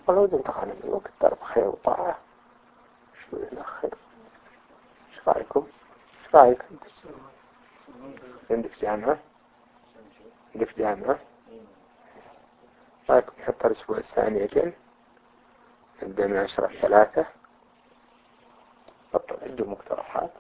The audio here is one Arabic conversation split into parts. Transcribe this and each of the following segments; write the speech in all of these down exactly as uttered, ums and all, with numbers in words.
ولو انتقل من الوقت درب خير وطاعة شو الأخير. ايش رأيكم؟ ايش رأيك انت؟ عندك جامعة؟ عندك جامعة؟ رأيكم نحط الأسبوع الثاني أجل نبدأ من عشرة ثلاثة. طبعا عندهم مقترحات.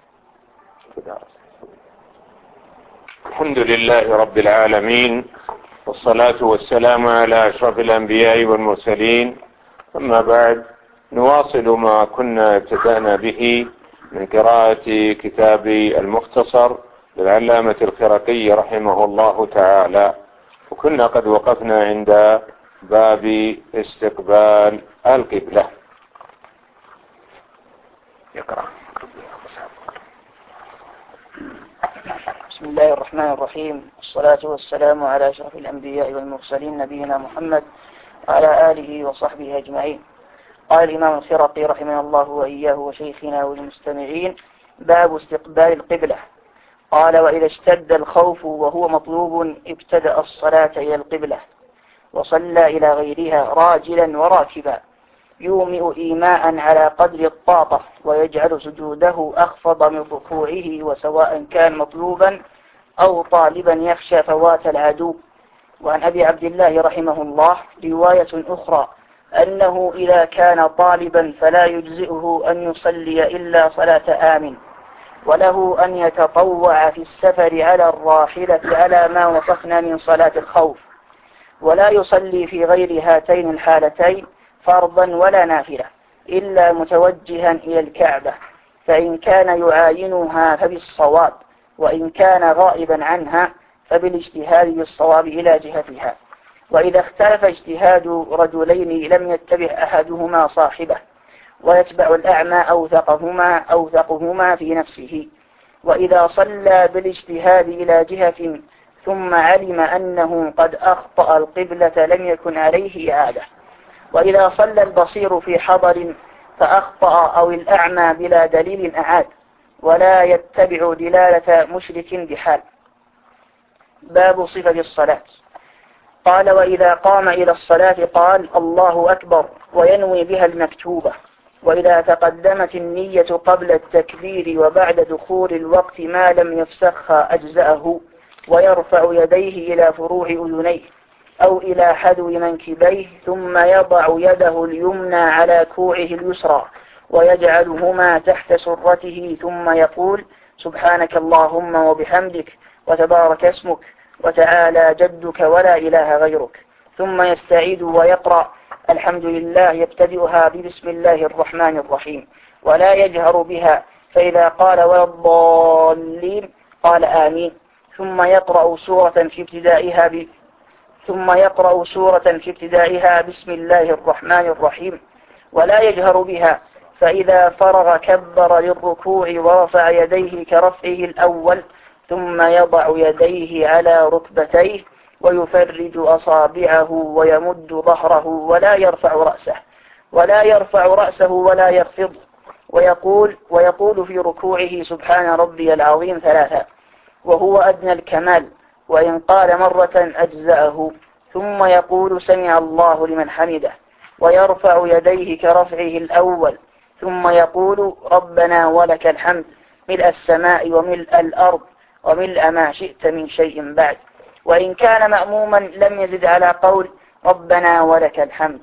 الحمد لله رب العالمين، والصلاة والسلام على أشرف الأنبياء والمرسلين. أما بعد، نواصل ما كنا ابتدأنا به من قراءة كتاب المختصر للعلامة الخرقي رحمه الله تعالى، وكنا قد وقفنا عند باب استقبال القبلة. يقرأ. بسم الله الرحمن الرحيم، والصلاة والسلام على أشرف الأنبياء والمرسلين نبينا محمد وعلى آله وصحبه أجمعين. قال الإمام الخرقي رحمه الله وإياه وشيخنا والمستمعين: باب استقبال القبلة. قال: وإذا اشتد الخوف وهو مطلوب ابتدأ الصلاة إلى القبلة وصلى إلى غيرها راجلا وراكبا، يومئ إيماء على قدر الطاقة، ويجعل سجوده أخفض من ركوعه، وسواء كان مطلوبا أو طالبا يخشى فوات العدو. وعن أبي عبد الله رحمه الله رواية أخرى أنه إذا كان طالبا فلا يجزئه أن يصلي إلا صلاة آمن، وله أن يتطوع في السفر على الراحلة على ما وصفنا من صلاة الخوف، ولا يصلي في غير هاتين الحالتين فرضا ولا نافلة إلا متوجها إلى الكعبة، فإن كان يعاينها فبالصواب، وإن كان غائبا عنها فبالاجتهاد بالصواب إلى جهتها. وإذا اختلف اجتهاد رجلين لم يتبع أحدهما صاحبه، ويتبع الأعمى أوثقهما أوثقهما في نفسه. وإذا صلى بالاجتهاد إلى جهة ثم علم أنه قد أخطأ القبلة لم يكن عليه إعادة. وإذا صلى البصير في حضر فأخطأ أو الأعمى بلا دليل أعاد، ولا يتبع دلالة مشرك بحال. باب صفة الصلاة. قال: وإذا قام إلى الصلاة قال: الله أكبر، وينوي بها المكتوبة. وإذا تقدمت النية قبل التكبير وبعد دخول الوقت ما لم يفسخها أجزأه، ويرفع يديه إلى فروع أذنيه أو إلى حذو منكبيه، ثم يضع يده اليمنى على كوعه اليسرى ويجعلهما تحت سرته، ثم يقول: سبحانك اللهم وبحمدك وتبارك اسمك وتعالى جدك ولا إله غيرك، ثم يستعيد ويقرأ الحمد لله، يبتدئها ببسم الله الرحمن الرحيم، ولا يجهر بها، فإذا قال ولا الضالين قال آمين، ثم يقرأ سورة في ابتدائها ب... ثم يقرأ سورة في ابتدائها بسم الله الرحمن الرحيم، ولا يجهر بها، فإذا فرغ كبر للركوع ورفع يديه كرفعه الأول، ثم يضع يديه على ركبتيه ويفرج أصابعه ويمد ظهره، ولا يرفع رأسه ولا يرفع رأسه ولا يخفض، ويقول ويقول في ركوعه سبحان ربي العظيم ثلاثة، وهو أدنى الكمال، وإن قال مرة أجزأه، ثم يقول سمع الله لمن حمده، ويرفع يديه كرفعه الأول، ثم يقول ربنا ولك الحمد ملء السماء وملء الأرض وملء ما شئت من شيء بعد. وإن كان مأموما لم يزد على قول ربنا ولك الحمد.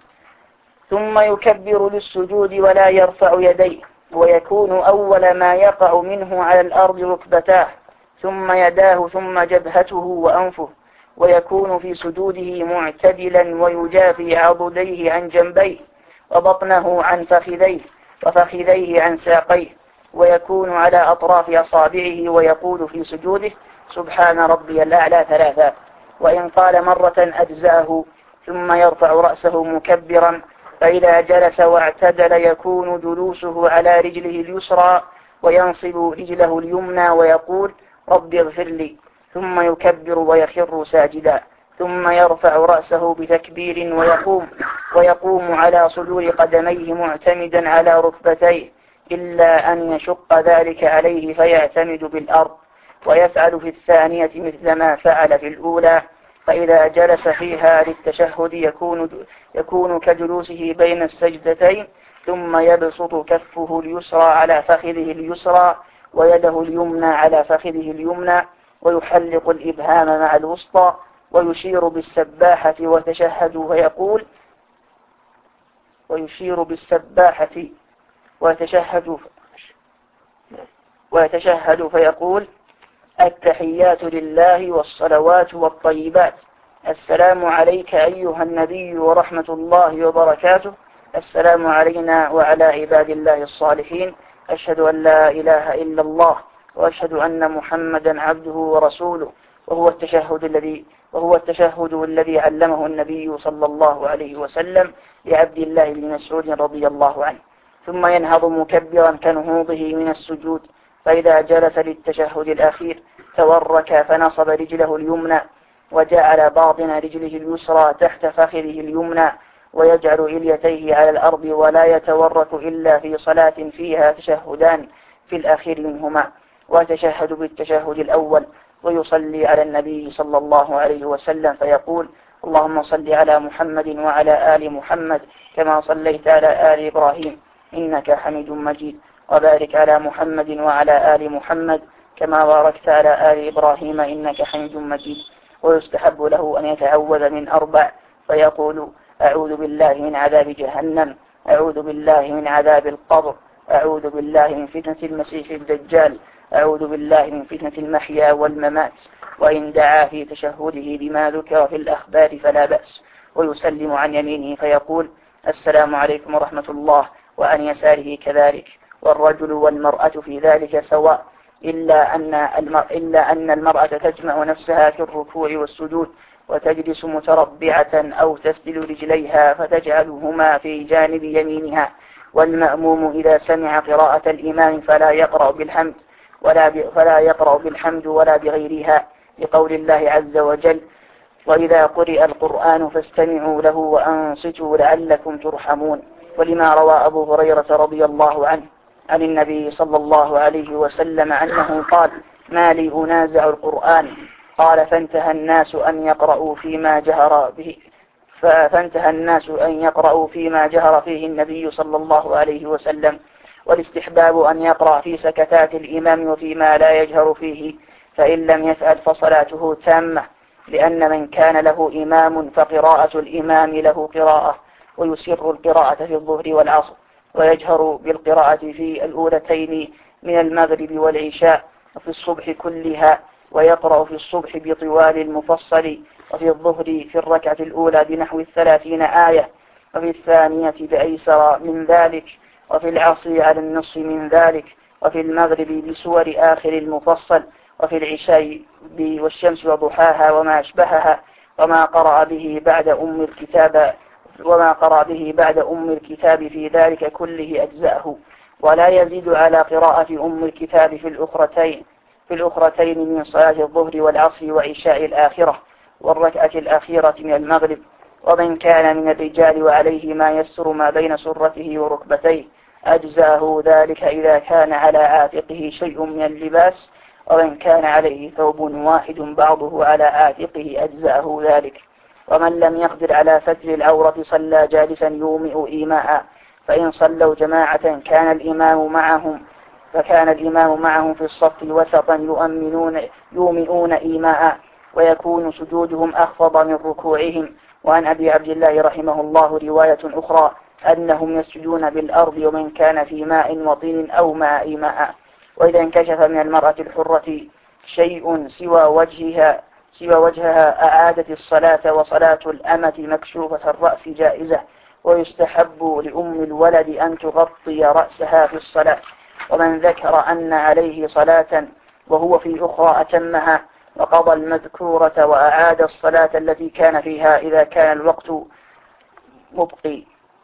ثم يكبر للسجود ولا يرفع يديه، ويكون أول ما يقع منه على الأرض ركبتاه، ثم يداه، ثم جبهته وأنفه، ويكون في سجوده معتدلا، ويجافي عضديه عن جنبيه، وبطنه عن فخذيه، وفخذيه عن ساقيه، ويكون على أطراف أصابعه، ويقول في سجوده سبحان ربي الأعلى ثلاثة، وإن قال مرة أجزاه، ثم يرفع رأسه مكبرا، فإذا جلس واعتدل يكون جلوسه على رجله اليسرى، وينصب رجله اليمنى ويقول رب اغفر لي، ثم يكبر ويخر ساجدا، ثم يرفع رأسه بتكبير ويقوم ويقوم على صدور قدميه معتمدا على ركبتيه، إلا أن يشق ذلك عليه فيعتمد بالأرض، ويفعل في الثانية مثل ما فعل في الأولى، فإذا جلس فيها للتشهد يكون, يكون كجلوسه بين السجدتين، ثم يبسط كفه اليسرى على فخذه اليسرى ويده اليمنى على فخذه اليمنى، ويحلق الإبهام مع الوسطى، ويشير بالسباحة وتشهد فيقول ويشير بالسباحة ويتشهد ويتشهد فيقول: التحيات لله والصلوات والطيبات، السلام عليك أيها النبي ورحمة الله وبركاته، السلام علينا وعلى عباد الله الصالحين، أشهد أن لا إله إلا الله وأشهد أن محمدا عبده ورسوله. وهو التشهد الذي وهو التشهد الذي علمه النبي صلى الله عليه وسلم لعبد الله بن مسعود رضي الله عنه. ثم ينهض مكبرا كنهوضه من السجود، فإذا جلس للتشهد الأخير تورك فنصب رجله اليمنى وجعل باطن رجله اليسرى تحت فخذه اليمنى، ويجعل إليتيه على الأرض، ولا يتورك إلا في صلاة فيها تشهدان في الأخير منهما، ويتشهد بالتشهد الأول ويصلي على النبي صلى الله عليه وسلم فيقول: اللهم صل على محمد وعلى آل محمد كما صليت على آل إبراهيم إنك حميد مجيد، وبارك على محمد وعلى آل محمد كما باركت على آل إبراهيم إنك حميد مجيد. ويستحب له أن يتعوذ من أربع، فيقول: أعوذ بالله من عذاب جهنم، أعوذ بالله من عذاب القبر، أعوذ بالله من فتنة المسيح الدجال، أعوذ بالله من فتنة المحيا والممات. وإن دعا في تشهده بما ذكر في الأخبار فلا بأس. ويسلم عن يمينه فيقول: السلام عليكم ورحمة الله، وعن يساره كذلك. والرجل والمرأة في ذلك سواء، إلا أن المرأة, إلا أن المرأة تجمع نفسها في الركوع والسجود وتجلس متربعة أو تسدل رجليها فتجعلهما في جانب يمينها. والمأموم إذا سمع قراءة الإمام فلا يقرأ بالحمد ولا فلا يقرأ بالحمد ولا بغيرها، لقول الله عز وجل: وإذا قرئ القرآن فاستمعوا له وأنصتوا لعلكم ترحمون. ولما روى أبو هريرة رضي الله عنه عن النبي صلى الله عليه وسلم أنه قال: ما لي أنازع القرآن؟ قال: فانتهى الناس أن يقرأوا فيما جهر به فانتهى الناس أن يقرأوا فيما جهر فيه النبي صلى الله عليه وسلم. والاستحباب أن يقرأ في سكتات الإمام وفيما لا يجهر فيه، فإن لم يفعل فصلاته تامة، لأن من كان له إمام فقراءة الإمام له قراءة، ويسر القراءة في الظهر والعصر، ويجهر بالقراءة في الأولتين من المغرب والعشاء وفي الصبح كلها، ويقرأ في الصبح بطوال المفصل، وفي الظهر في الركعة الأولى بنحو الثلاثين آية، وفي الثانية بأيسر من ذلك، وفي العصر على النصف من ذلك، وفي المغرب بسور آخر المفصل، وفي العشاء والشمس وضحاها وما أشبهها، وما قرأ به بعد أم الكتاب وما قرأ به بعد أم الكتاب في ذلك كله أجزأه، ولا يزيد على قراءة أم الكتاب في الأخرتين في الأخرتين من صلاة الظهر والعصر وعشاء الآخرة والركعة الأخيرة من المغرب. ومن كان من الرجال وعليه ما يستر ما بين سرته وركبتيه أجزاه ذلك إذا كان على عاتقه شيء من اللباس، ومن كان عليه ثوب واحد بعضه على عاتقه أجزاه ذلك. ومن لم يقدر على ستر العورة صلى جالسا يومئ إيماء، فإن صلوا جماعة كان الإمام معهم فكان الإمام معهم في الصف وسطا يؤمنون يومئون إيماء، ويكون سجودهم أخفض من ركوعهم. وعن أبي عبد الله رحمه الله رواية أخرى أنهم يسجدون بالأرض، ومن كان في ماء وطين أو ماء ماء. وإذا انكشف من المرأة الحرة شيء سوى وجهها سوى وجهها أعادت الصلاة، وصلاة الأمة مكشوفة الرأس جائزة، ويستحب لأم الولد أن تغطي رأسها في الصلاة. ومن ذكر أن عليه صلاة وهو في أخرى أتمها، وقضى المذكورة وأعاد الصلاة التي كان فيها إذا كان الوقت مبقي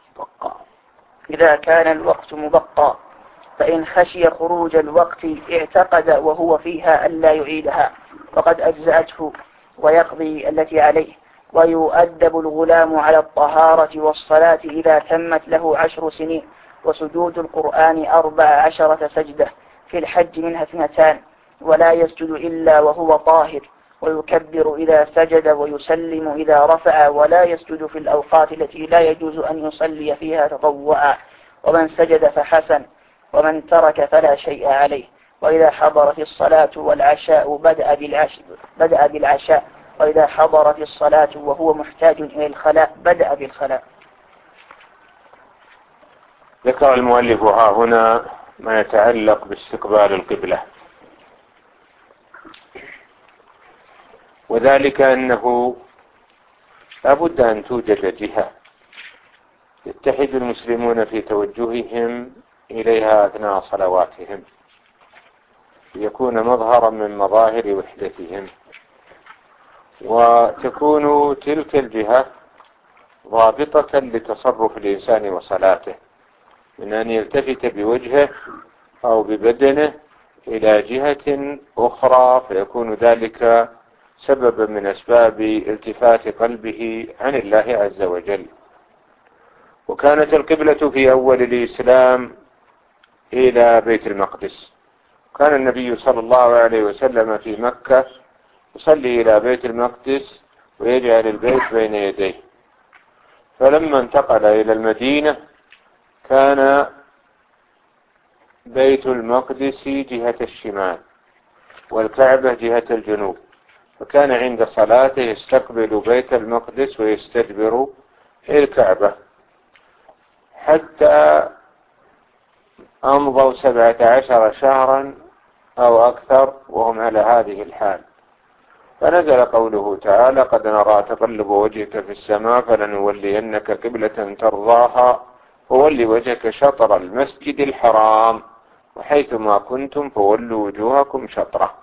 إذا كان الوقت مبقى. فإن خشي خروج الوقت اعتقد وهو فيها ألا يعيدها، وقد أجزأته، ويقضي التي عليه. ويؤدب الغلام على الطهارة والصلاة إذا تمت له عشر سنين. وسجود القرآن أربع عشرة سجدة، في الحج منها اثنتان، ولا يسجد إلا وهو طاهر. ويكبر إذا سجد ويسلم إذا رفع، ولا يسجد في الأوقات التي لا يجوز أن يصلي فيها تطوعا، ومن سجد فحسن، ومن ترك فلا شيء عليه. وإذا حضرت الصلاة والعشاء بدأ بالعشاء, بدأ بالعشاء وإذا حضرت الصلاة وهو محتاج إلى الخلاء بدأ بالخلاء. ذكر المؤلف ها هنا ما يتعلق باستقبال القبلة، وذلك أنه لابد أن توجد جهة يتحد المسلمون في توجههم إليها أثناء صلواتهم، ليكون مظهرا من مظاهر وحدتهم، وتكون تلك الجهة ضابطة لتصرف الإنسان وصلاته، من أن يلتفت بوجهه أو ببدنه إلى جهة أخرى، فيكون ذلك سببا من أسباب التفات قلبه عن الله عز وجل. وكانت القبلة في أول الإسلام إلى بيت المقدس، كان النبي صلى الله عليه وسلم في مكة يصلي إلى بيت المقدس ويجعل البيت بين يديه، فلما انتقل إلى المدينة كان بيت المقدس جهة الشمال والكعبة جهة الجنوب، فكان عند صلاته يستقبل بيت المقدس ويستدبر الكعبة، حتى أمضوا سبعة عشر شهرا أو أكثر وهم على هذه الحال، فنزل قوله تعالى: قد نرى تقلب وجهك في السماء فلنولينك قبلة ترضاها فول وجهك شطر المسجد الحرام وحيث ما كنتم فولوا وجوهكم شطره.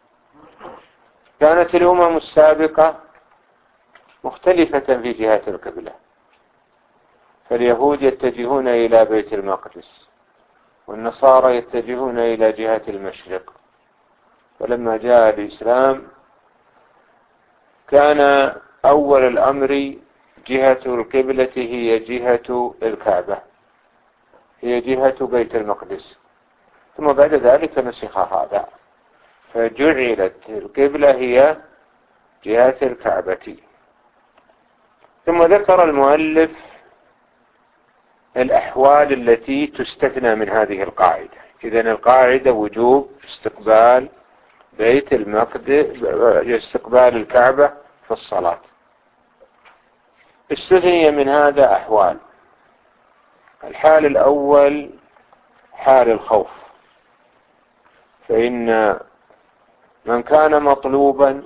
كانت الأمم السابقة مختلفة في جهة القبلة، فاليهود يتجهون إلى بيت المقدس والنصارى يتجهون إلى جهة المشرق. فلما جاء الإسلام كان أول الأمر جهة القبلة هي جهة الكعبة، هي جهة بيت المقدس، ثم بعد ذلك نسخ هذا فجعلت القبلة هي جهة الكعبة. ثم ذكر المؤلف الأحوال التي تستثنى من هذه القاعدة. إذن القاعدة وجوب استقبال بيت المقدس، استقبال الكعبة في الصلاة. استثني من هذا أحوال. الحال الأول حال الخوف، فإن من كان مطلوبا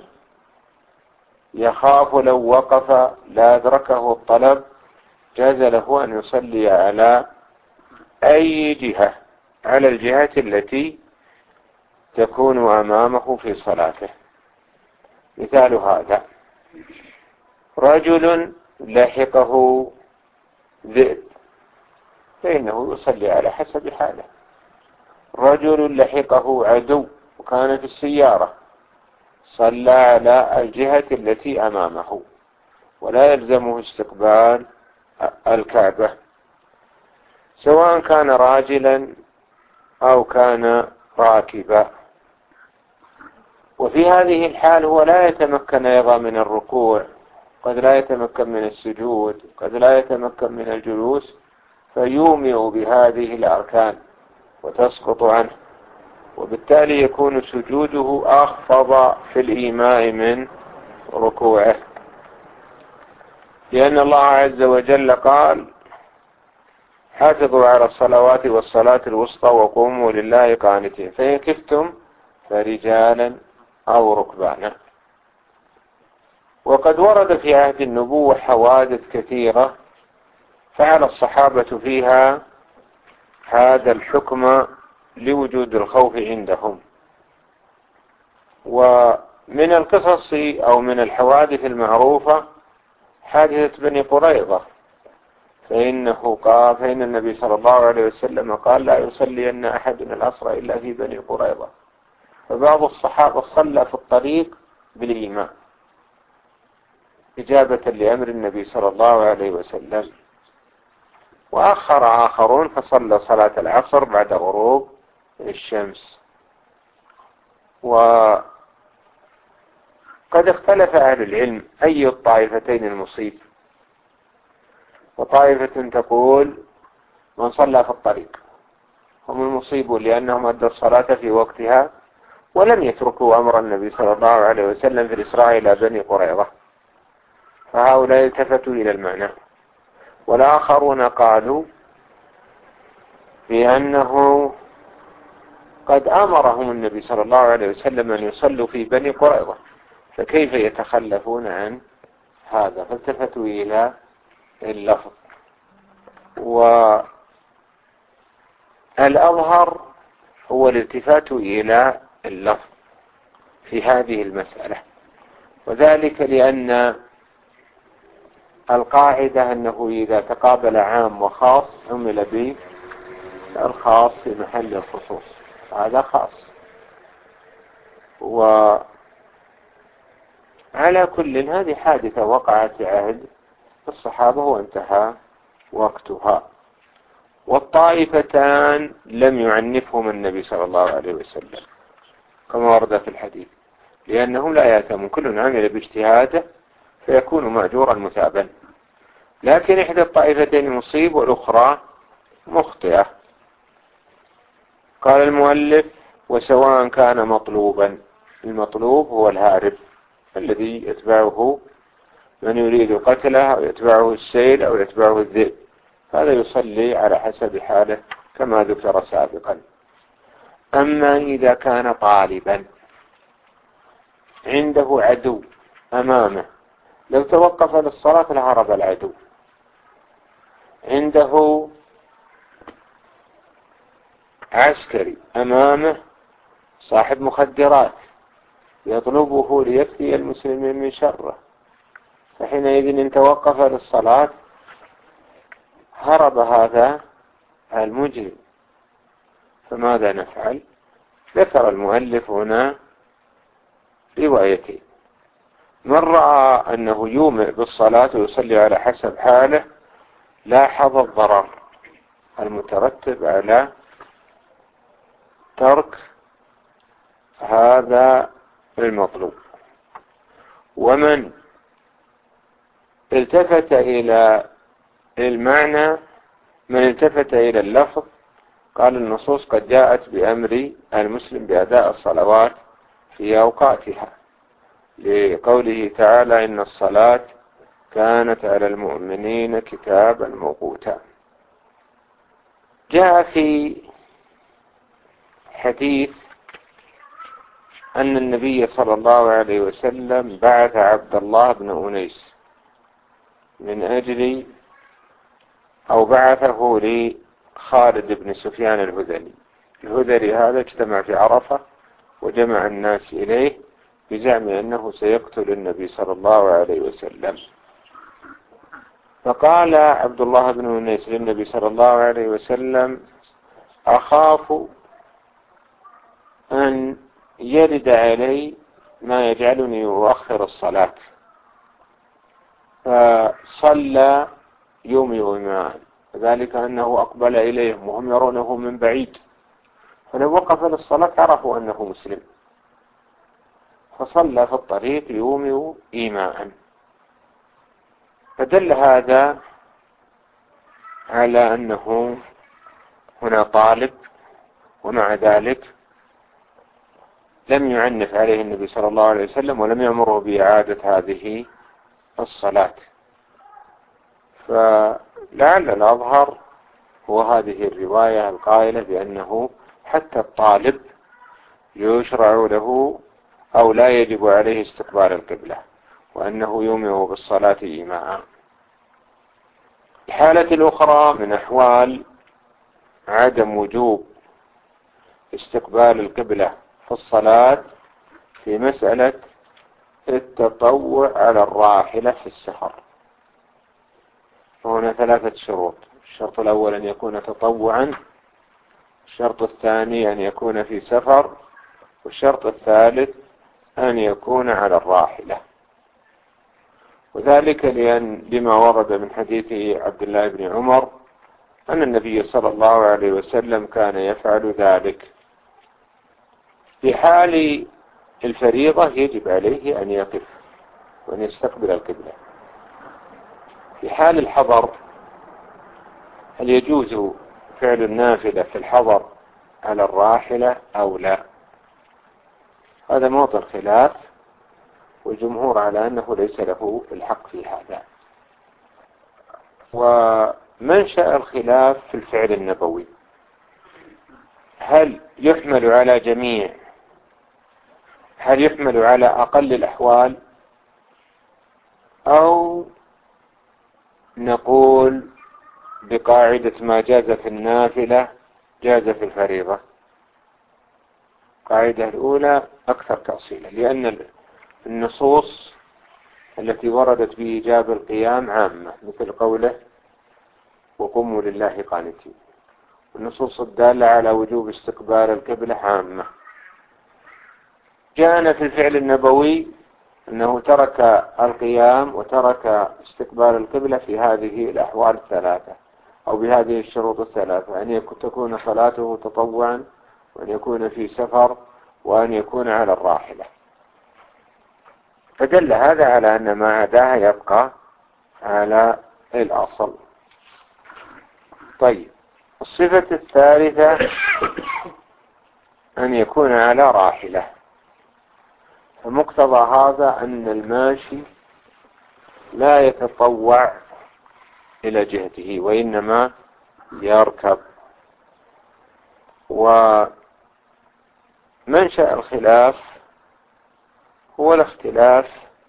يخاف لو وقف لا أدركه الطلب جاز له أن يصلي على أي جهة، على الجهة التي تكون أمامه في صلاته. مثال هذا: رجل لحقه ذئب فإنه يصلي على حسب حاله. رجل لحقه عدو وكان في السيارة صلى على الجهة التي أمامه، ولا يلزمه استقبال الكعبة، سواء كان راجلا أو كان راكبا. وفي هذه الحال هو لا يتمكن أيضا من الركوع، قد لا يتمكن من السجود، قد لا يتمكن من الجلوس، فيومئ بهذه الأركان وتسقط عنه، وبالتالي يكون سجوده أخفض في الإيماء من ركوعه، لأن الله عز وجل قال: حافظوا على الصلوات والصلاة الوسطى وقوموا لله قانتين فإن خفتم فرجالا أو ركبانا. وقد ورد في عهد النبوة حوادث كثيرة فعل الصحابة فيها هذا الحكم لوجود الخوف عندهم. ومن القصص أو من الحوادث المعروفة حادثة بني قريظة، فإنه قال فإن النبي صلى الله عليه وسلم قال: لا يصلي أن أحدنا العصر إلا في بني قريظة. فبعض الصحابة صلى في الطريق بالإيمان إجابة لأمر النبي صلى الله عليه وسلم، وآخر آخرون فصلى صلاة العصر بعد غروب الشمس. وقال قد اختلف أهل العلم أي الطائفتين المصيب، وطائفة تقول من صلى في الطريق هم المصيبون لأنهم أدوا الصلاة في وقتها ولم يتركوا أمر النبي صلى الله عليه وسلم في الإسراء إلى بني قريظة، فهؤلاء التفتوا إلى المعنى. والآخرون قالوا بأنه قد أمرهم النبي صلى الله عليه وسلم أن يصلوا في بني قريظة، فكيف يتخلفون عن هذا؟ فالتفتوا إلى اللفظ. والأظهر هو الالتفات إلى اللفظ في هذه المسألة، وذلك لأن القاعدة أنه إذا تقابل عام وخاص عمل به الخاص في محل الخصوص، هذا خاص. وعلى كل هذه حادثة وقعت في عهد الصحابة وانتهى وقتها. والطائفتان لم يعنفهم النبي صلى الله عليه وسلم كما ورد في الحديث، لأنهم لا يأتمون، كل عمل باجتهاده فيكون مأجورا مثابا. لكن إحدى الطائفتين مصيب والأخرى مخطئة. قال المؤلف وسواء كان مطلوبا، المطلوب هو الهارب الذي يتبعه من يريد قتله أو يتبعه السيل أو يتبعه الذئب، هذا يصلي على حسب حاله كما ذكر سابقا. أما إذا كان طالبا عنده عدو أمامه، لو توقف للصلاة لهرب العدو، عنده عسكري أمامه صاحب مخدرات يطلبه ليفتي المسلمين من شره، فحينئذ إن توقف للصلاة هرب هذا المجرم، فماذا نفعل؟ ذكر المؤلف هنا روايتين: من رأى أنه يومئ بالصلاة ويصلي على حسب حاله لاحظ الضرر المترتب على ترك هذا المطلوب. ومن التفت إلى المعنى، من التفت إلى اللفظ، قال النصوص قد جاءت بأمر المسلم بأداء الصلوات في أوقاتها، لقوله تعالى إن الصلاة كانت على المؤمنين كتابا موقوتا. جاء في حديث أن النبي صلى الله عليه وسلم بعث عبد الله بن أنيس من أجل أو بعثه لخالد بن سفيان الهذلي. الهذلي هذا اجتمع في عرفة وجمع الناس إليه بزعم أنه سيقتل النبي صلى الله عليه وسلم. فقال عبد الله بن أنيس للنبي صلى الله عليه وسلم أخاف أن يرد علي ما يجعلني أؤخر الصلاة، فصلى يوم يومان، ذلك أنه أقبل إليهم وهم يرونه من بعيد، فلو وقف للصلاة عرفوا أنه مسلم، فصلى في الطريق يوم إيماء. فدل هذا على أنه هنا طالب، ومع ذلك لم يعنف عليه النبي صلى الله عليه وسلم ولم يأمره بإعادة هذه الصلاة. فلعل الأظهر هو هذه الرواية القائلة بأنه حتى الطالب يشرع له أو لا يجب عليه استقبال القبلة، وأنه يومئ بالصلاة إيماء. الحالة الأخرى من أحوال عدم وجوب استقبال القبلة في الصلاة في مسألة التطوع على الراحلة في السفر. هنا ثلاثة شروط: الشرط الأول أن يكون تطوعا، الشرط الثاني أن يكون في سفر، والشرط الثالث أن يكون على الراحلة. وذلك لأن لما ورد من حديث عبد الله بن عمر أن النبي صلى الله عليه وسلم كان يفعل ذلك. في حال الفريضة يجب عليه أن يقف وأن يستقبل القبلة. في حال الحضر هل يجوز فعل النافلة في الحضر على الراحلة أو لا؟ هذا موضع خلاف، والجمهور على أنه ليس له الحق في هذا. ومنشأ الخلاف في الفعل النبوي، هل يحمل على جميع هل يحمل على أقل الأحوال، أو نقول بقاعدة ما جاز في النافلة جاز في الفريضة؟ القاعدة الأولى أكثر تأصيلا، لأن النصوص التي وردت بإيجاب القيام عامة، مثل قوله وقوموا لله قانتين. والنصوص الدالة على وجوب استقبال القبلة عامة. جاءنا في الفعل النبوي أنه ترك القيام وترك استقبال القبلة في هذه الأحوال الثلاثة، أو بهذه الشروط الثلاثة: أن تكون صلاته تطوعا، وأن يكون في سفر، وأن يكون على الراحلة. فدل هذا على أن ما عداها يبقى على الأصل. طيب، الصفة الثالثة أن يكون على راحلة. فمقتضى هذا أن الماشي لا يتطوع إلى جهته، وإنما يركب. ومنشأ الخلاف هو الاختلاف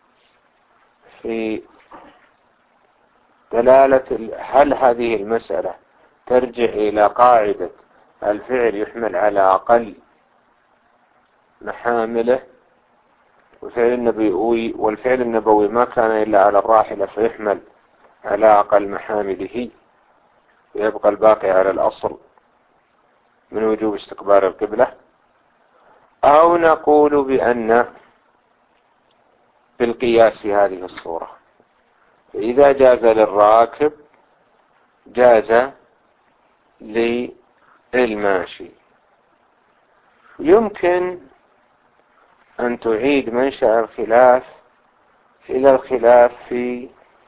في دلالة هل هذه المسألة ترجع إلى قاعدة الفعل يحمل على أقل محامله، والفعل النبوي والفعل النبوي ما كان إلا على الراحلة فيحمل على أقل محامله، ويبقى الباقي على الأصل من وجوب استقبال القبلة. أو نقول بأن بالقياس في هذه الصورة، فإذا جاز للراكب جاز للماشي. يمكن أن تعيد منشأ الخلاف إلى الخلاف في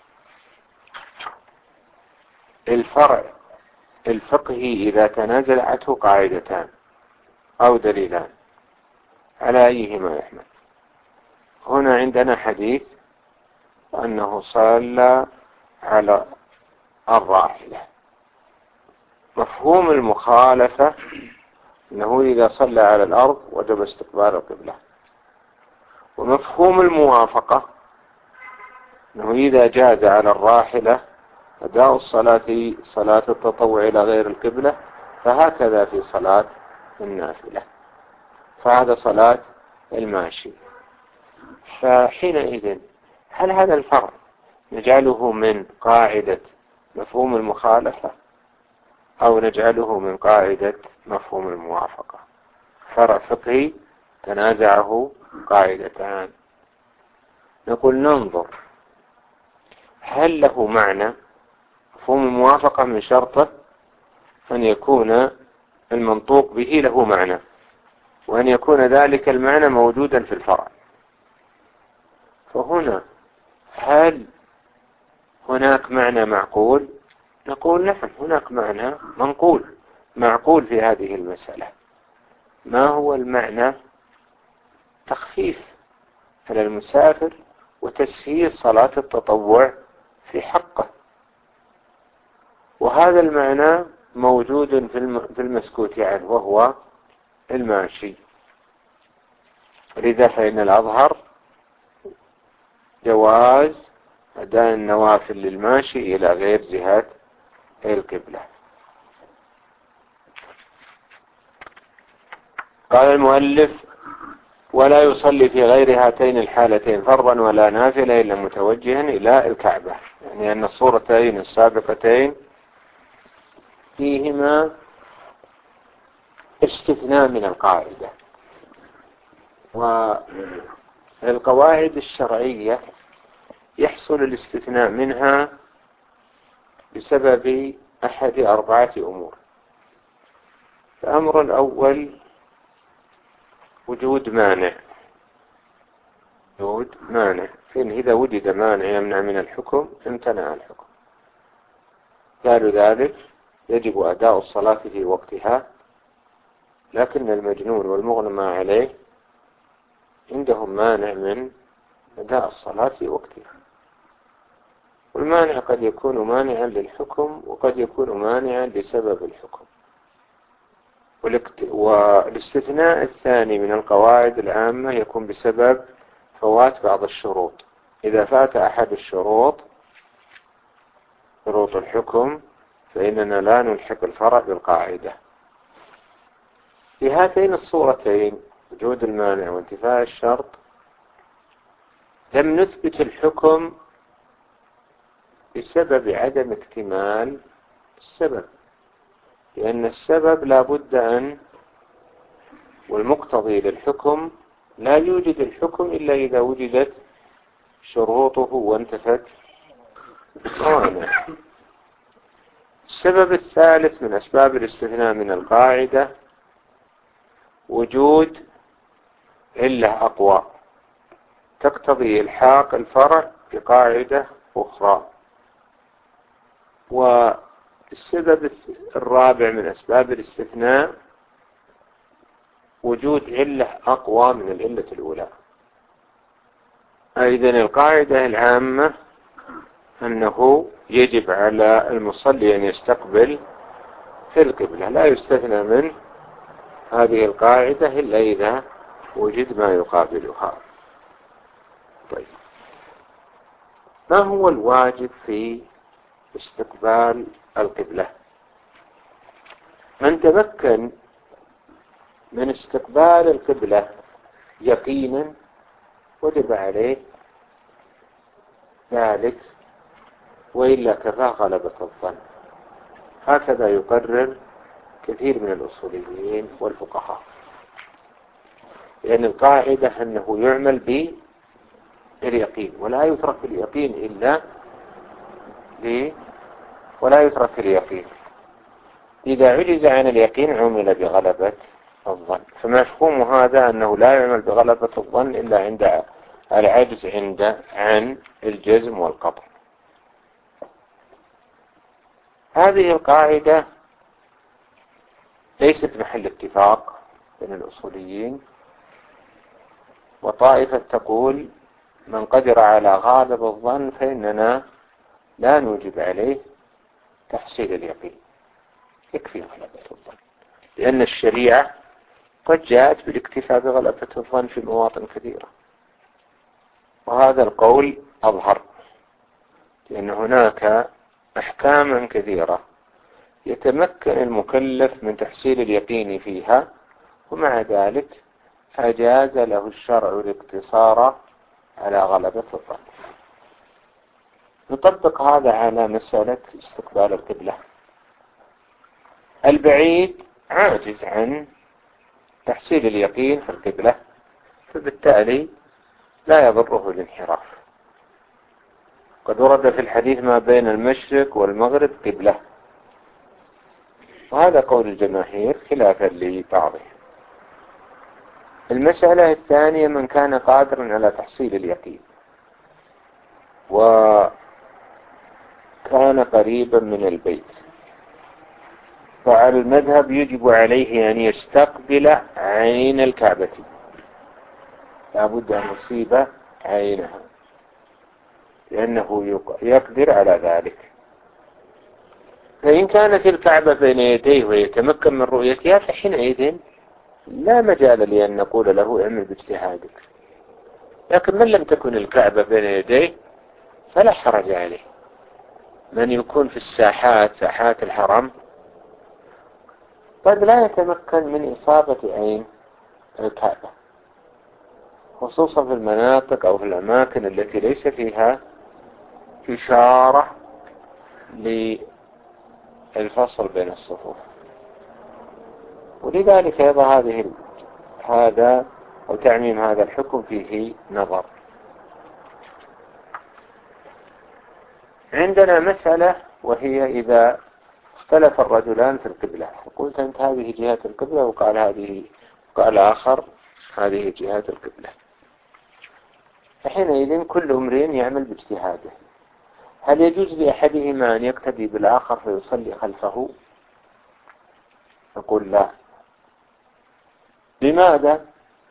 الفرع الفقهي إذا تنازعته قاعدتان أو دليلان، على أيهما يحمل. هنا عندنا حديث أنه صلى على الراحلة. مفهوم المخالفة أنه إذا صلى على الأرض وجب استقبال القبلة. ومفهوم الموافقة أنه إذا جاز على الراحلة أداء الصلاة صلاة التطوع إلى غير القبلة، فهكذا في صلاة النافلة. فهذا صلاة الماشي. فحينئذ هل هذا الفرع نجعله من قاعدة مفهوم المخالفة، أو نجعله من قاعدة مفهوم الموافقة؟ فرع فقهي تنازعه قاعدتان. نقول ننظر هل له معنى. مفهوم الموافقة من شرطه أن يكون المنطوق به له معنى، وأن يكون ذلك المعنى موجودا في الفرع. فهنا هل هناك معنى معقول؟ نقول نعم، هناك معنى منقول معقول في هذه المسألة. ما هو المعنى؟ تخفيف على المسافر وتسهيل صلاة التطوع في حقه. وهذا المعنى موجود في المسكوت عنه وهو الماشي. لذا فإن الأظهر جواز أداء النوافل للماشي إلى غير جهة القبلة. قال المؤلف: ولا يصلي في غير هاتين الحالتين فرضا ولا نافلة إلا متوجها إلى الكعبة. يعني أن الصورتين السابقتين فيهما استثناء من القاعدة. والقواعد الشرعية يحصل الاستثناء منها بسبب أحد أربعة أمور. الأمر الأول وجود مانع وجود مانع لكن إذا وجد مانع يمنع من الحكم امتنع الحكم. قالوا ذلك يجب أداء الصلاة في وقتها، لكن المجنون والمغمى عليه عندهم مانع من أداء الصلاة في وقتها. والمانع قد يكون مانعا للحكم وقد يكون مانعا لسبب الحكم. والاستثناء الثاني من القواعد العامة يكون بسبب فوات بعض الشروط. إذا فات أحد الشروط شروط الحكم فإننا لا نلحق الفرع بالقاعدة. في هاتين الصورتين وجود المانع وانتفاء الشرط لم نثبت الحكم بسبب عدم اكتمال السبب، لأن السبب لا بد أن والمقتضي للحكم لا يوجد الحكم إلا إذا وجدت شروطه وانتفت موانع. السبب الثالث من أسباب الاستثناء من القاعدة وجود علة أقوى تقتضي إلحاق الفرع بقاعدة أخرى. والسبب الرابع من أسباب الاستثناء وجود علة أقوى من العلة الأولى. أيضا القاعدة العامة أنه يجب على المصلي أن يستقبل في القبلة، لا يستثنى من هذه القاعدة إلا إذا وجد ما يقابلها. طيب، ما هو الواجب في استقبال القبلة؟ من تمكن من استقبال القبلة يقينا وجب عليه ذلك، وإلا كفاه غلبة الظن. هكذا يقرر كثير من الأصوليين والفقهاء، لأن القاعدة أنه يعمل باليقين ولا يترك اليقين إلا ب ولا يترك اليقين. إذا عجز عن اليقين عمل بغلبة الظن. فمفهوم هذا أنه لا يعمل بغلبة الظن إلا عند العجز عند عن الجزم والقطع. هذه القاعدة ليست محل اتفاق بين الأصوليين، وطائفة تقول من قدر على غالب الظن فإننا لا نوجب عليه تحصيل اليقين، يكفي غلبة الظن، لأن الشريعة قد جاءت بالاكتفاء بغلبة الظن في مواطن كثيرة. وهذا القول أظهر، لأن هناك أحكاما كثيرة يتمكن المكلف من تحصيل اليقين فيها، ومع ذلك أجاز له الشرع الاقتصار على غلبة الظن. نطبق هذا على مسألة استقبال القبلة. البعيد عاجز عن تحصيل اليقين في القبلة، فبالتالي لا يضره الانحراف. قد ورد في الحديث ما بين المشرق والمغرب قبلة، وهذا قول الجماهير خلافا لبعضهم. المسألة الثانية من كان قادرا على تحصيل اليقين وكان قريبا من البيت، فعلى المذهب يجب عليه أن يستقبل عين الكعبة، لابد أن يصيب عينها لأنه يقدر على ذلك. فإن كانت الكعبة بين يديه ويتمكن من رؤيتها فحينئذ لا مجال لأن نقول له اعمل باجتهادك. لكن من لم تكن الكعبة بين يديه فلا حرج عليه. من يكون في الساحات ساحات الحرم قد لا يتمكن من إصابة عين الكعبة، خصوصا في المناطق أو في الأماكن التي ليس فيها إشارة للفصل بين الصفوف. ولذلك أيضا هذه هذا أو تعميم هذا الحكم فيه نظر. عندنا مسألة وهي إذا اختلف الرجلان في القبلة، فقلت أنت هذه جهة القبلة وقال هذه، قال آخر هذه جهة القبلة. فحينئذ كل امرئ يعمل باجتهاده. هل يجوز لأحدهما أن يقتدي بالآخر فيصلي خلفه؟ نقول لا. لماذا؟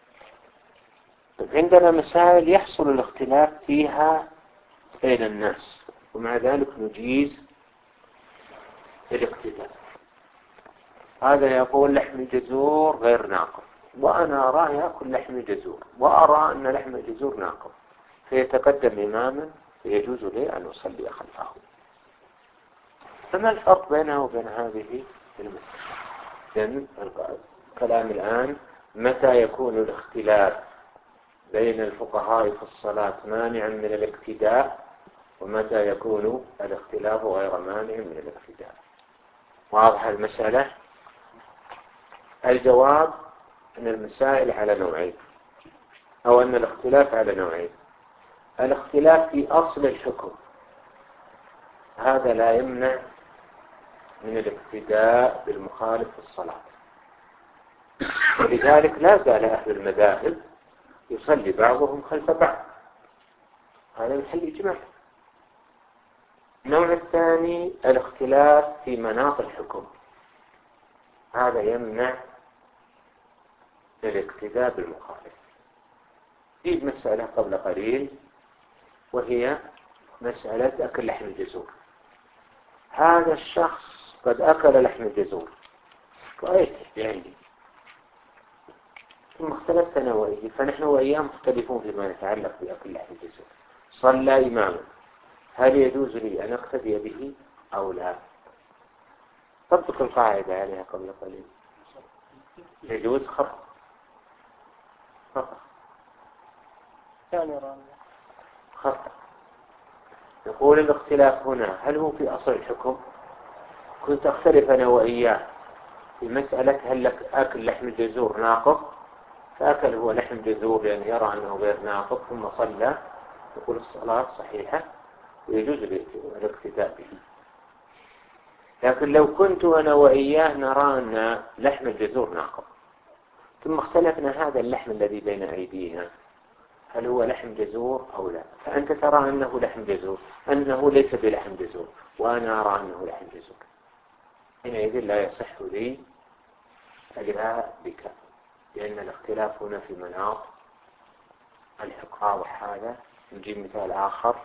عندنا مسائل يحصل الاختلاف فيها بين الناس، ومع ذلك نجيز الاقتداء. هذا يقول لحم الجزور غير ناقض، وأنا أراه يأكل لحم الجزور، وأرى أن لحم الجزور ناقض، فيتقدم إماما فيجوز لي أن أصلي خلفه. فما الفرق بينه وبين هذه المسألة؟ إذن الكلام الآن متى يكون الاختلاف بين الفقهاء في الصلاة مانعا من الاقتداء، ومتى يكون الاختلاف غير مانع من الاقتداء. واضحة المسألة؟ الجواب أن المسائل على نوعين، أو أن الاختلاف على نوعين. الاختلاف في أصل الحكم، هذا لا يمنع من الاقتداء بالمخالف في الصلاة، ولذلك لا زال أهل المذاهب يصلي بعضهم خلف بعض، هذا محل إجماع. النوع الثاني الاختلاف في مناط الحكم، هذا يمنع الاقتداء بالمخالف. في مسألة قبل قليل وهي مسألة أكل لحم الجزور. هذا الشخص قد أكل لحم الجزور وإيش يعني، ثم اختلفت أنا وإيه، فنحن وإياه مختلفون فيما يتعلق بأكل لحم الجزور. صلى إماما، هل يجوز لي أن أقتدي به أو لا؟ طبق القاعدة عليها قبل قليل. يجوز خطأ خطأ خطأ. يقول الاختلاف هنا هل هو في أصل الحكم؟ كنت أختلف أنا وإياه في مسألة هل لك أكل لحم الجزور ناقض، فأكل هو لحم جزور لأن يعني يرى أنه غير ناقض، ثم صلى، يقول الصلاة صحيحة ويجوز الاقتداء به. لكن لو كنت أنا وإياه نرى أن لحم الجزور ناقض، ثم اختلفنا هذا اللحم الذي بين أيدينا هل هو لحم جزور أو لا، فأنت ترى أنه لحم جزور، أنه ليس بلحم جزور، وأنا أرى أنه لحم جزور، حينئذ لا يصح لي الإدلاء بك، لأن الاختلاف هنا في مناط الحكم. واضح هذا؟ نجيب مثال آخر.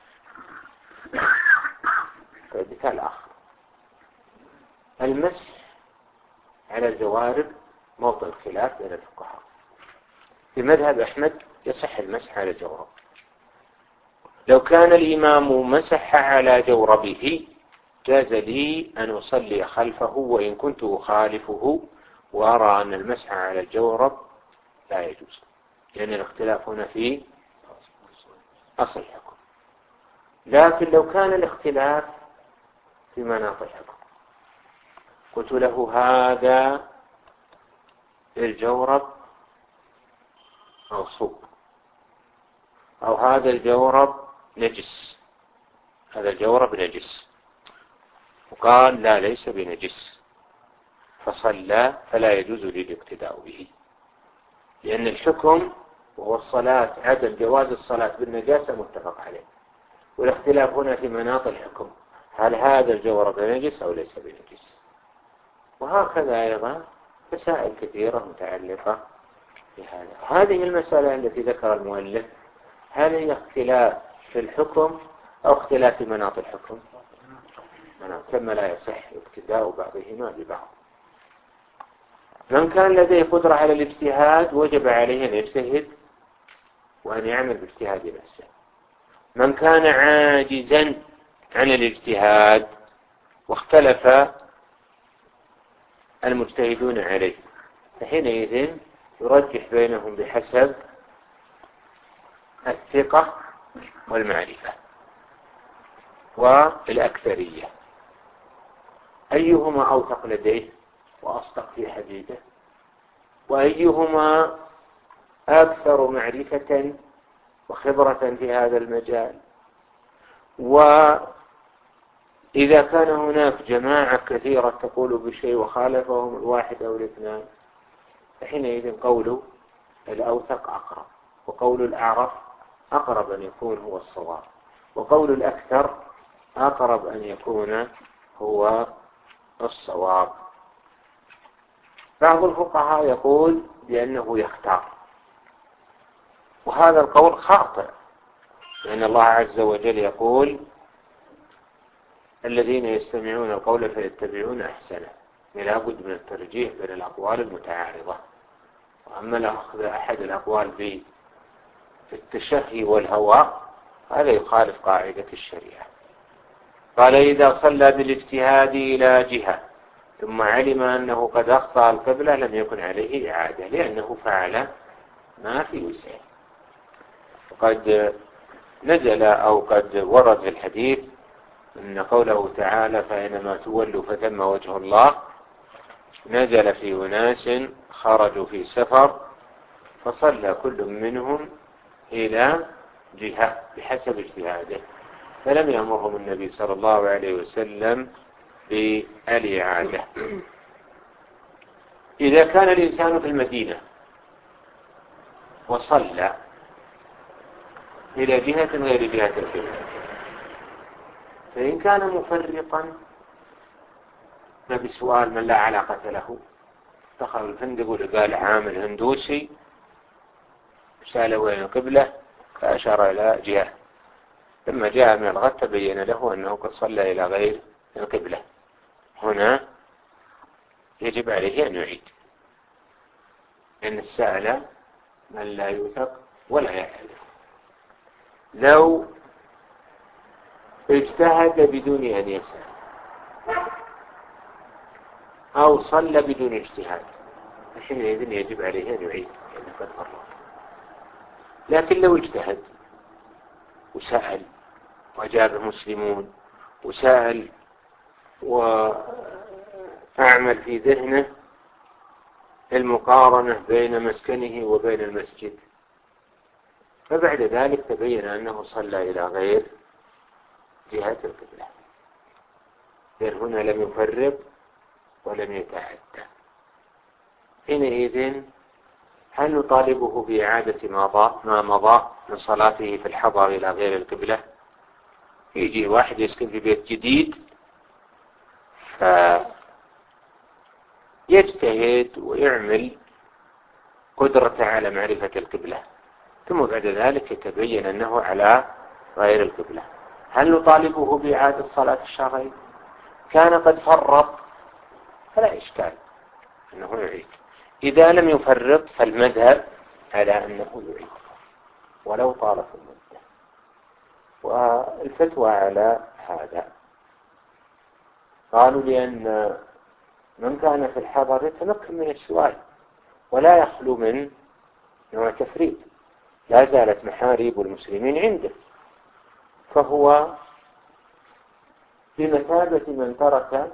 مثال آخر، المسح على الجوارب موضع الخلاف بين الفقهاء. في مذهب أحمد يصح المسح على الجورب. لو كان الإمام مسح على جوربه جاز لي أن أصلي خلفه وإن كنت أخالفه، وأرى أن المسح على الجورب لا يجوز، لأن الاختلاف هنا في أصل الحكم. لكن لو كان الاختلاف في مناط الحكم، قلت له هذا الجورب موصوب، أو هذا الجورب نجس، هذا الجورب نجس، وقال لا ليس بنجس، فصلى، فلا يجوز لي الاقتداء به، لأن الحكم وهو الصلاة، عدم جواز الصلاة بالنجاسة متفق عليه، والاختلاف هنا في مناط الحكم، هل هذا الجورب نجس أو ليس بنجس. وهكذا أيضا مسائل كثيرة متعلقة بهذا. هذه المسألة التي ذكر المؤلف هل هي اختلاف في الحكم أو اختلاف في مناط الحكم؟ مناط، كما لا يصح اقتداء بعضهما ببعض. من كان لديه قدرة على الاجتهاد وجب عليه أن يجتهد وأن يعمل باجتهاد نفسه. من كان عاجزا عن الاجتهاد واختلف المجتهدون عليه، فحينئذ يرجح بينهم بحسب الثقة والمعرفة والأكثرية، أيهما أوثق لديه وأصدق في حديثه، وأيهما أكثر معرفة وخبرة في هذا المجال. وإذا كان هناك جماعة كثيرة تقول بشيء وخالفهم الواحد أو الاثنان، فحينئذ قول الأوثق أقرب، وقول الأعرف أقرب أن يكون هو الصواب، وقول الأكثر أقرب أن يكون هو الصواب. بعض الفقهاء يقول بأنه يختار، وهذا القول خاطئ، لأن الله عز وجل يقول الذين يستمعون القول فيتبعون أحسنه، لا بد من الترجيح بين الأقوال المتعارضة. وأما لأخذ أحد الأقوال بالتشهي والهوى هذا يخالف قاعدة الشريعة. قال إذا صلى بالاجتهاد إلى جهة ثم علم أنه قد أخطأ القبلة لم يكن عليه إعادة، لأنه فعل ما في وسعه. وقد نزل أو قد ورد في الحديث أن قوله تعالى فإنما تولوا فثم وجه الله نزل في أناس خرجوا في سفر فصلى كل منهم إلى جهة بحسب اجتهاده، فلم يأمرهم النبي صلى الله عليه وسلم بالإعادة. إذا كان الإنسان في المدينة وصلى إلى جهة غير جهة القبلة، فإن كان مفرقا فبسؤال من لا علاقة له، دخل الفندق وقال عامل هندوسي سأل وين القبلة فأشار إلى جهة، لما جاء من الغد تبين له أنه قد صلى إلى غير القبلة، هنا يجب عليه أن يعيد، لأن السائل من لا يوثق ولا يعرف. لو اجتهد بدون أن يسأل أو صلى بدون اجتهاد حينئذ يجب عليه أن يعيد لأنه قد فرط. لكن لو اجتهد وسأل وأجاب المسلمون وسأل وأعمل في ذهنه المقارنة بين مسكنه وبين المسجد، فبعد ذلك تبين أنه صلى إلى غير جهة القبلة، لأن هنا لم يفرق ولم يتعدى. حينئذ هل نطالبه بإعادة ما مضى من صلاته في الحضر إلى غير القبلة؟ يجي واحد يسكن في بيت جديد فيجتهد ويعمل قدرة على معرفة القبلة، ثم بعد ذلك يتبين أنه على غير القبلة، هل نطالبه بإعادة صلاة الشهرين؟ كان قد فرط فلا إشكال أنه يعيد. إذا لم يفرط فالمذهب على أنه يعيد ولو طالت المدة، والفتوى على هذا قالوا لأن من كان في الحضر يتمكن من السؤال ولا يخلو من نوع تفريط، لا زالت محاريب المسلمين عنده، فهو بمثابة من ترك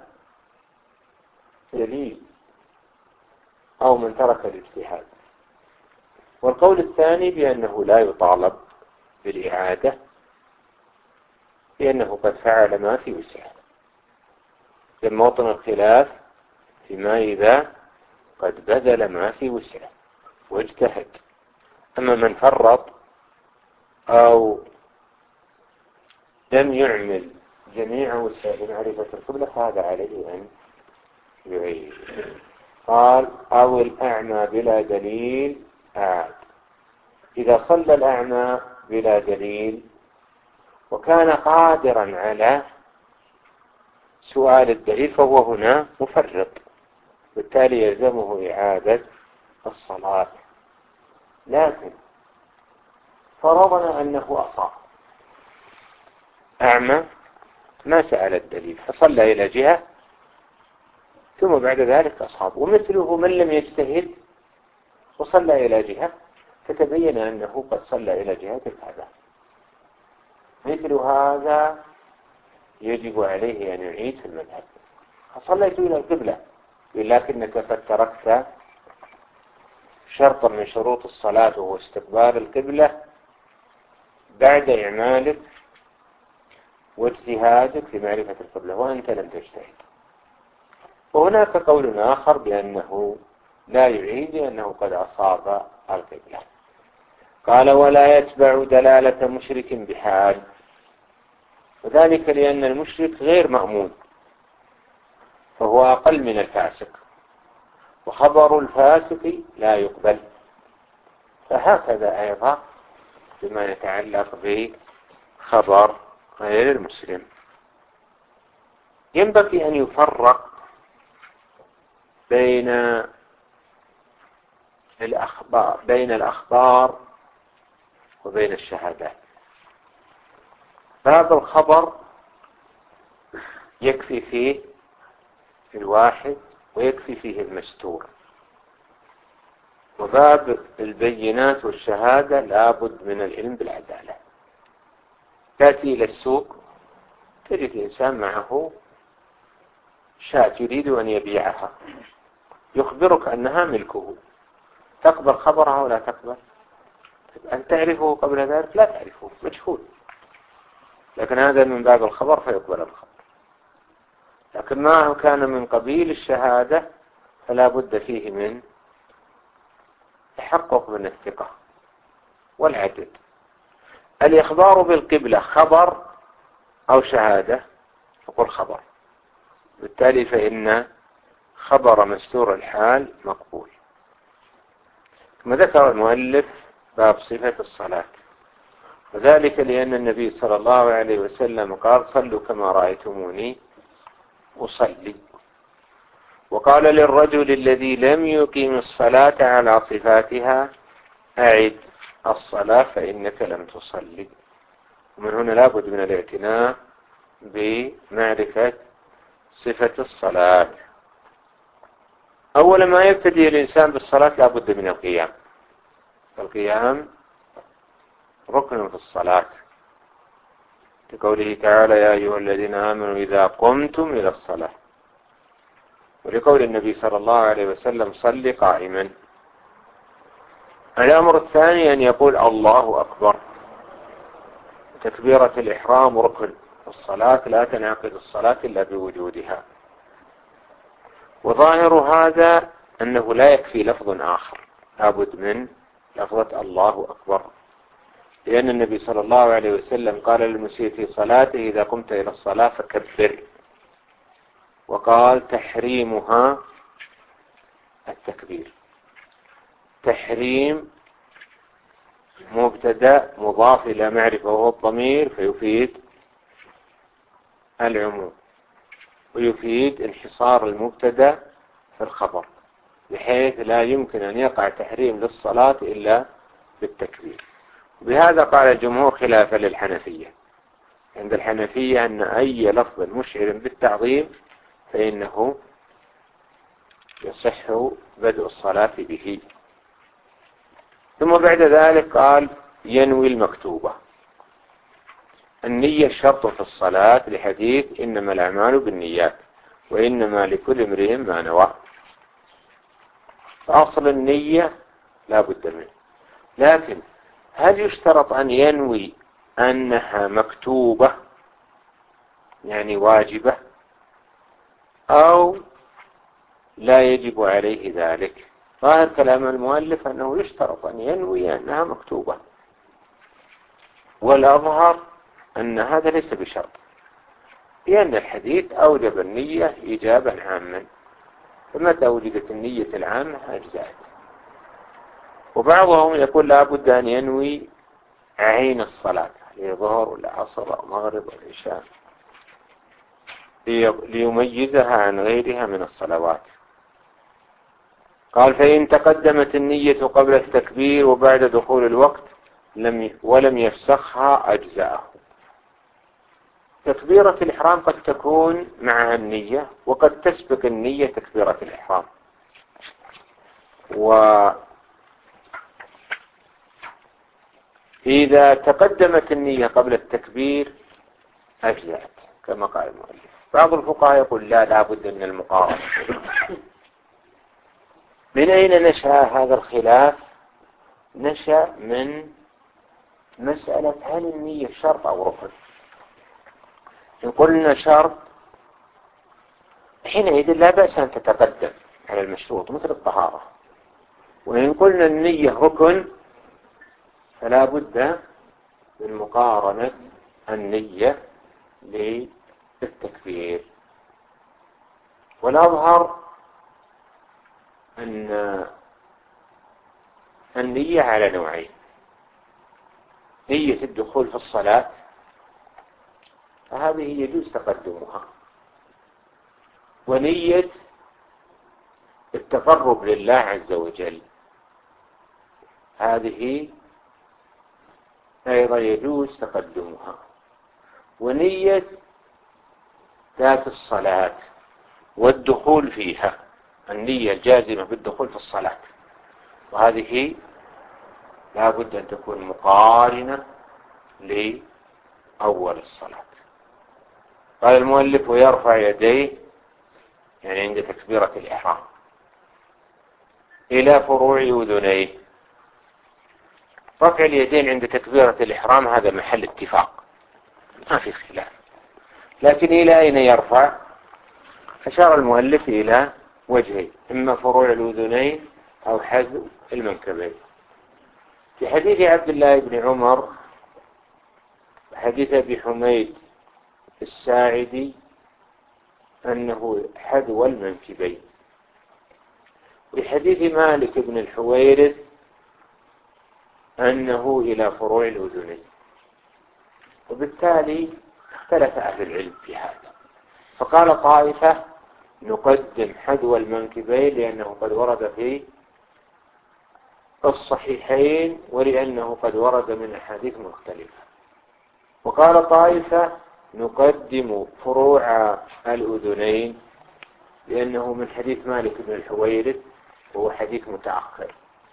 دليل أو من ترك الاجتهاد. والقول الثاني بأنه لا يطالب بالإعادة لأنه قد فعل ما في وسعه، موطن الخلاف فيما إذا قد بذل ما في وسعه واجتهد. أما من فرط أو لم يعمل جميع وسائل معرفة القبلة فهذا عليه أن يعيد. قال أو الأعمى بلا دليل أعاد. إذا صلى الأعمى بلا دليل وكان قادرا على سؤال الدليل فهو هنا مفرط، بالتالي يلزمه إعادة الصلاة. لكن فرضنا أنه أصاب أعمى ما سأل الدليل فصلى إلى جهة ثم بعد ذلك أصاب، ومثله من لم يجتهد وصلى إلى جهة فتبين أنه قد صلى إلى جهة الكعبة، مثل هذا يجب عليه أن يعيد في المذهب. صليت إلى القبلة لكنك قد تركت شرطا من شروط الصلاة وهو استقبال القبلة بعد إعمالك واجتهادك في معرفة القبلة وأنت لم تجتهد. وهناك قول آخر بأنه لا يعيد لأنه قد أصاب القبلة. قال ولا يتبع دلالة مشرك بحال، وذلك لأن المشرك غير مأمون فهو أقل من الفاسق، وخبر الفاسق لا يقبل. فهكذا أيضا بما يتعلق بخبر غير المسلم. ينبغي أن يفرق بين الأخبار بين الأخبار وبين الشهادات. باب الخبر يكفي فيه الواحد ويكفي فيه المستور، وباب البينات والشهادة لابد من العلم بالعدالة. تأتي إلى السوق تجد إنسان معه شاة يريد أن يبيعها، يخبرك أنها ملكه، تقبل خبرها ولا تقبل؟ أن تعرفه قبل ذلك لا تعرفه، مجهول، لكن هذا من باب الخبر فيقبل الخبر. لكن ما كان من قبيل الشهادة فلا بد فيه من تحقق من الثقة والعدد. الإخبار بالقبلة خبر أو شهادة؟ فقل خبر، بالتالي فإن خبر مستور الحال مقبول. ثم ذكر المؤلف باب صفة الصلاة، وذلك لأن النبي صلى الله عليه وسلم قال صلوا كما رأيتموني أصلي، وقال للرجل الذي لم يقيم الصلاة على صفاتها أعد الصلاة فإنك لم تصلي. ومن هنا لابد من الاعتناء بمعرفة صفة الصلاة. أول ما يبتدي الإنسان بالصلاة لابد من القيام، القيام ركن في الصلاة، لقوله تعالى يا أيها الذين آمنوا إذا قمتم إلى الصلاة، ولقول النبي صلى الله عليه وسلم صل قائما. الأمر الثاني أن يقول الله أكبر، تكبيرة الإحرام ركن الصلاة، لا تنعقد الصلاة إلا بوجودها. وظاهر هذا أنه لا يكفي لفظ آخر، لابد من لفظة الله أكبر، لأن النبي صلى الله عليه وسلم قال للمسيء في صلاته إذا قمت إلى الصلاة فكبر، وقال تحريمها التكبير. تحريم مبتدأ مضاف إلى معرفة وهو الضمير فيفيد العموم، ويفيد انحصار المبتدأ في الخبر، بحيث لا يمكن أن يقع تحريم للصلاة إلا بالتكبير. بهذا قال الجمهور خلافا للحنفية. عند الحنفية أن أي لفظ مشعر بالتعظيم فإنه يصح بدء الصلاة به. ثم بعد ذلك قال ينوي المكتوبة. النية شرط في الصلاة لحديث إنما الأعمال بالنيات وإنما لكل امرئ ما نوى. فأصل النية لا بد منه، لكن هل يشترط أن ينوي أنها مكتوبة يعني واجبة، أو لا يجب عليه ذلك؟ ظاهر كلام المؤلف أنه يشترط أن ينوي أنها مكتوبة، والأظهر أن هذا ليس بشرط، لأن الحديث أوجب النية إيجابا عاما، فمتى وجدت النية العامة أجزأت. وبعضهم يقول لا بد أن ينوي عين الصلاة، ظهر ولا عصر أو مغرب ولا عشاء، ليميزها عن غيرها من الصلوات. قال فإن تقدمت النية قبل التكبير وبعد دخول الوقت لم ولم يفسخها أجزاءه. تكبيرة الإحرام قد تكون مع النية، وقد تسبق النية تكبيرة الإحرام، وإذا تقدمت النية قبل التكبير أجزأت كما قال المؤلف. بعض الفقهاء يقول لا لا بد من المقارنة. من أين نشأ هذا الخلاف؟ نشأ من مسألة هل النية شرط أو ركن. إن قلنا شرط حينئذ لا بأس أن تتقدم على المشروط مثل الطهارة، وإن قلنا النية ركن فلا بد من مقارنة النية للتكبير. والأظهر أن النية على نوعين: نية الدخول في الصلاة، فهذه يجوز تقدمها، ونية التقرب لله عز وجل، هذه أيضا يجوز تقدمها، ونية ذات الصلاة والدخول فيها، النية الجازمة بالدخول في الصلاة، وهذه لا بد أن تكون مقارنة لأول الصلاة. قال المؤلف: ويرفع يديه، يعني عند تكبيرة الإحرام، إلى فروع أذنيه. رفع اليدين عند تكبيرة الإحرام هذا محل اتفاق، ما في خلاف، لكن إلى أين يرفع؟ أشار المؤلف إلى وجهين: إما فروع الأذنين أو حذو المنكبين. في حديث عبد الله بن عمر وحديث أبي حميد الساعدي أنه حذو المنكبين، وفي حديث مالك بن الحويرث أنه إلى فروع الأذنين، وبالتالي اختلف أهل العلم في هذا، فقال طائفة: نقدم حذو المنكبين لأنه قد ورد في الصحيحين ولأنه قد ورد من أحاديث مختلفة. وقال طائفة: نقدم فروع الأذنين لأنه من حديث مالك بن الحويرث وهو حديث متأخر.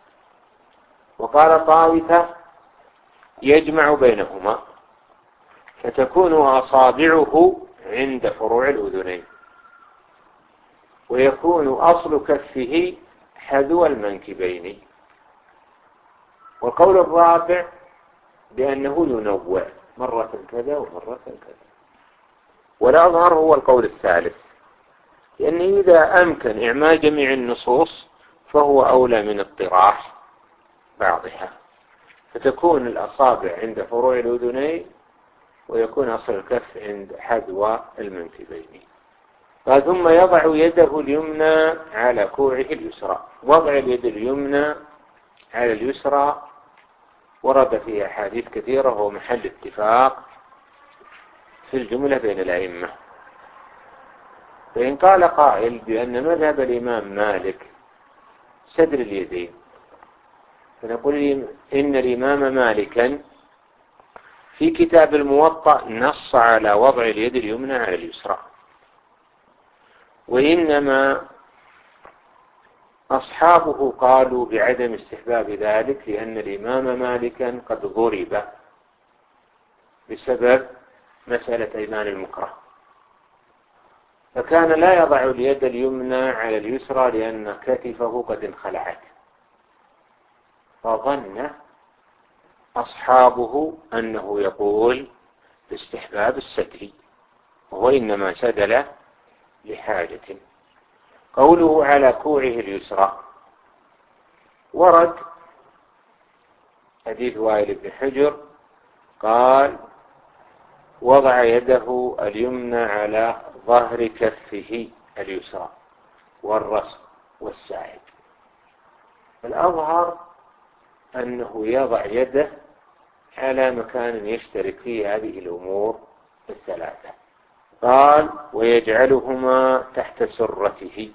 وقال طائفة: يجمع بينهما فتكون أصابعه عند فروع الأذنين، ويكون أصل كفه حذو المنكبين. والقول الرابع بأنه ينوع مرة كذا ومرة كذا. والأظهر هو القول الثالث، لأنه إذا أمكن إعمال جميع النصوص فهو أولى من اطراح بعضها، فتكون الأصابع عند فروع الأذنين ويكون أصل الكف عند حذو المنكبين. ثم يضع يده اليمنى على كوعه اليسرى. وضع اليد اليمنى على اليسرى ورد فيها أحاديث كثيرة، وهو محل اتفاق في الجملة بين الأئمة. فإن قال قائل بأن مذهب الإمام مالك سدر اليدين، فنقول إن الإمام مالكا في كتاب الموطأ نص على وضع اليد اليمنى على اليسرى، وإنما أصحابه قالوا بعدم استحباب ذلك لأن الإمام مالكا قد ضرب بسبب مسألة أيمان المكره، فكان لا يضع اليد اليمنى على اليسرى لأن كتفه قد انخلعت، فظن أصحابه أنه يقول باستحباب السدر، وهو إنما سدل لحاجة. قوله على كوعه اليسرى ورد حديث وائل بن حجر قال: وضع يده اليمنى على ظهر كفه اليسرى والرسغ والساعد. الأظهر أنه يضع يده على مكان يشترك فيه هذه الأمور الثلاثة. قال: ويجعلهما تحت سرته.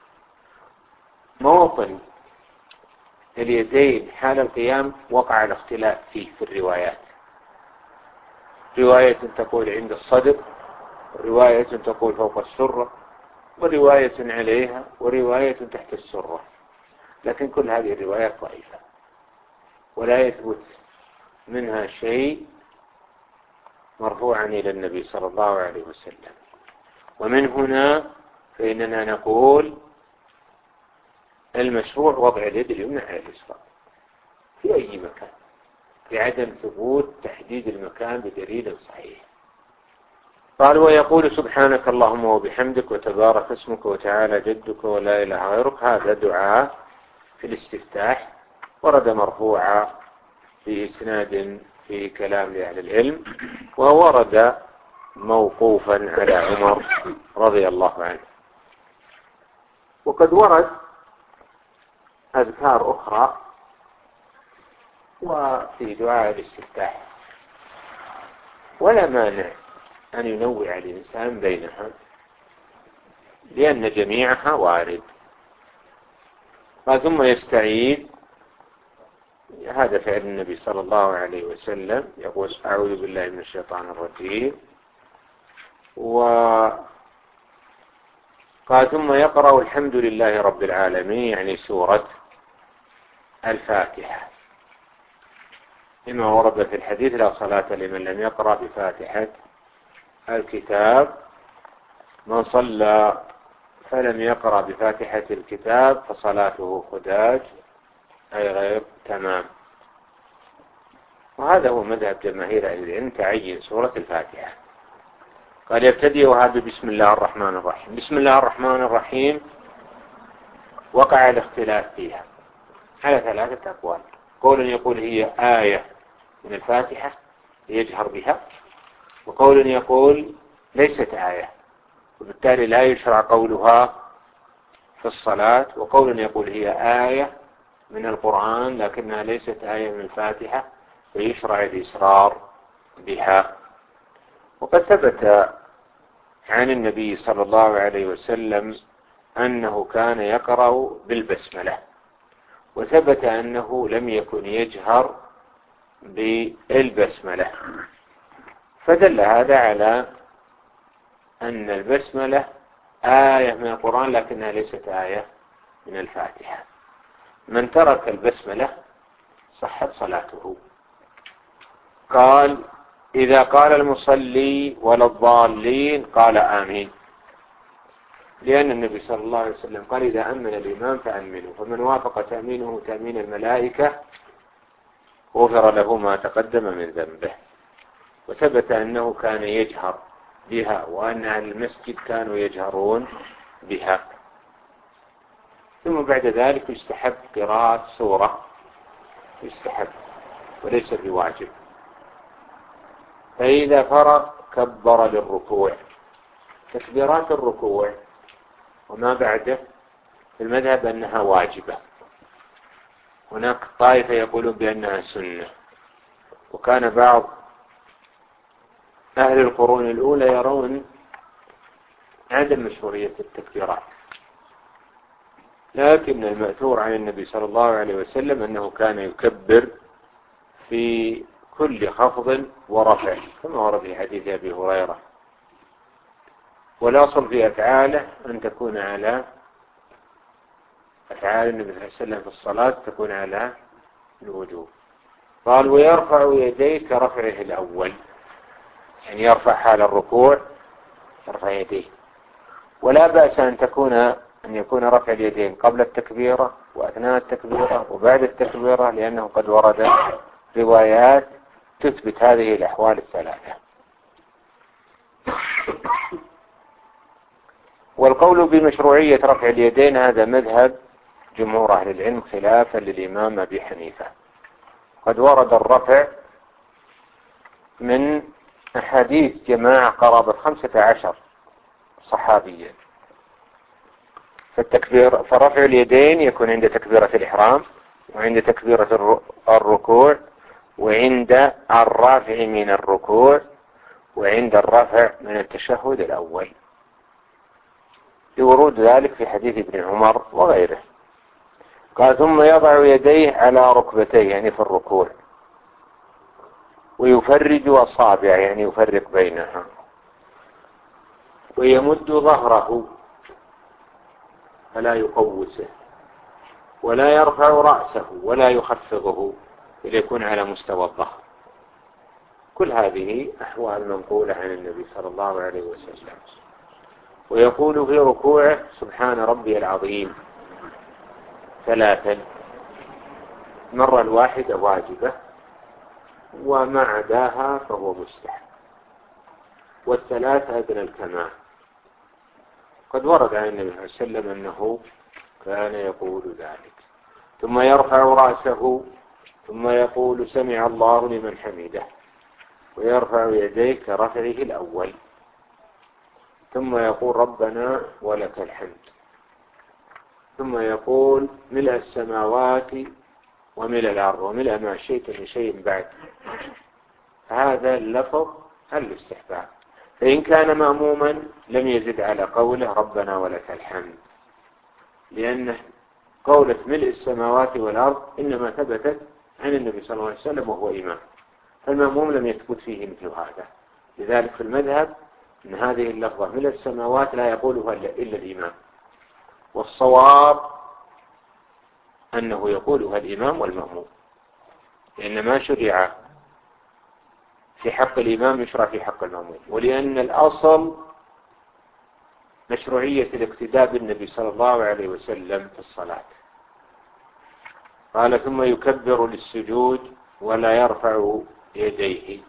موطن اليدين حال القيام وقع الاختلاف فيه في الروايات، رواية تقول عند الصدر، ورواية تقول فوق السرة، ورواية عليها، ورواية تحت السرة، لكن كل هذه الروايات ضعيفة ولا يثبت منها شيء مرفوعا إلى النبي صلى الله عليه وسلم. ومن هنا فإننا نقول المشروع وضع اليد اليمنى على اليسرى في أي مكان لعدم ثبوت تحديد المكان بدليل صحيح. قال: ويقول سبحانك اللهم وبحمدك وتبارك اسمك وتعالى جدك ولا إله غيرك. هذا دعاء في الاستفتاح ورد مرفوعا في إسناد في كلام لأهل العلم، وورد موقوفا على عمر رضي الله عنه. وقد ورد أذكار أخرى وفي دعاء الاستفتاح، ولا مانع أن ينوع الإنسان بينها لأن جميعها وارد. ثم يستعيد، هذا فعل النبي صلى الله عليه وسلم، يقول أعوذ بالله من الشيطان الرجيم، وقال ثم يقرأ الحمد لله رب العالمين، يعني سورة الفاتحة، لما ورد في الحديث لا صلاة لمن لم يقرأ بفاتحة الكتاب، من صلى فلم يقرأ بفاتحة الكتاب فصلاته خداج، أي غير تمام. وهذا هو مذهب جماهير أهل العلم، تعين سورة الفاتحة. قال يبتدئ هذا بسم الله الرحمن الرحيم. بسم الله الرحمن الرحيم وقع الاختلاف فيها على ثلاثة أقوال. قول يقول هي آية من الفاتحة يجهر بها، وقول يقول ليست آية وبالتالي لا يشرع قولها في الصلاة، وقول يقول هي آية من القرآن لكنها ليست آية من الفاتحة فيشرع الإسرار بها. وقد ثبت عن النبي صلى الله عليه وسلم أنه كان يقرأ بالبسملة، وثبت أنه لم يكن يجهر بالبسملة، فدل هذا على أن البسملة آية من القرآن لكنها ليست آية من الفاتحة. من ترك البسملة صحت صلاته. قال إذا قال المصلي ولا الضالين قال آمين، لأن النبي صلى الله عليه وسلم قال إذا أمن الإمام فأمنوا، فمن وافق تأمينه تأمين الملائكة غفر له ما تقدم من ذنبه. وثبت أنه كان يجهر بها، وأن أهل المسجد كانوا يجهرون بها. ثم بعد ذلك يستحب قراءة سورة، يستحب وليس بواجب. فإذا فرغ كبر للركوع. تكبيرات الركوع وما بعده في المذهب أنها واجبة، هناك طائفة يقولون بأنها سنة، وكان بعض أهل القرون الأولى يرون عدم مشروعية التكبيرات، لكن المأثور عن النبي صلى الله عليه وسلم أنه كان يكبر في كل خفض ورفع كما ورد في حديث أبي هريرة. والأصل في أفعاله أن تكون على أفعال النبي صلى الله عليه وسلم في الصلاة تكون على الوجوب. قال ويرفع يديه كرفعه الأول، يعني يرفع حال الركوع يرفع يديه. ولا بأس أن تكون أن يكون رفع اليدين قبل التكبيرة وأثناء التكبيرة وبعد التكبيرة، لأنه قد ورد روايات تثبت هذه الأحوال الثلاثة. والقول بمشروعية رفع اليدين هذا مذهب جمهور أهل العلم خلافا للإمام أبي حنيفة. قد ورد الرفع من أحاديث جماعة قرابة خمسة عشر صحابيا. فالتكبير فرفع اليدين يكون عند تكبيرة الإحرام وعند تكبيرة الركوع وعند الرافع من الركوع وعند الرفع من التشهد الأول، لورود ذلك في حديث ابن عمر وغيره. قال ثم يضع يديه على ركبتيه يعني في الركوع، ويفرج أصابع يعني يفرق بينها، ويمد ظهره فلا يقوسه، ولا يرفع رأسه ولا يخفضه ليكون على مستوى الظهر. كل هذه أحوال منقولة عن النبي صلى الله عليه وسلم. ويقول في ركوعه سبحان ربي العظيم ثلاثا، مرة الواحدة واجبة وما عداها فهو مستحب، والثلاث أدنى الكمال. قد ورد عن النبي صلى الله عليه وسلم أنه كان يقول ذلك. ثم يرفع رأسه ثم يقول سمع الله لمن حمده، ويرفع يديه كرفعه الأول، ثم يقول ربنا ولك الحمد، ثم يقول ملء السماوات وملء الأرض وملء ما شئت من شيء بعد. هذا اللفظ الاستحباب. فإن كان مأموما لم يزد على قوله ربنا ولك الحمد، لأن قولة ملء السماوات والأرض إنما ثبتت عن النبي صلى الله عليه وسلم وهو إمام، فالمأموم لم يثبت فيه مثل هذا. لذلك في المذهب أن هذه اللفظة ملء السماوات لا يقولها إلا الإمام، والصواب أنه يقولها الإمام والمأموم، لأن ما شرع في حق الإمام يشرع في حق المأموم، ولأن الأصل مشروعية الاقتداء بالنبي صلى الله عليه وسلم في الصلاة. قال ثم يكبر للسجود ولا يرفع يديه،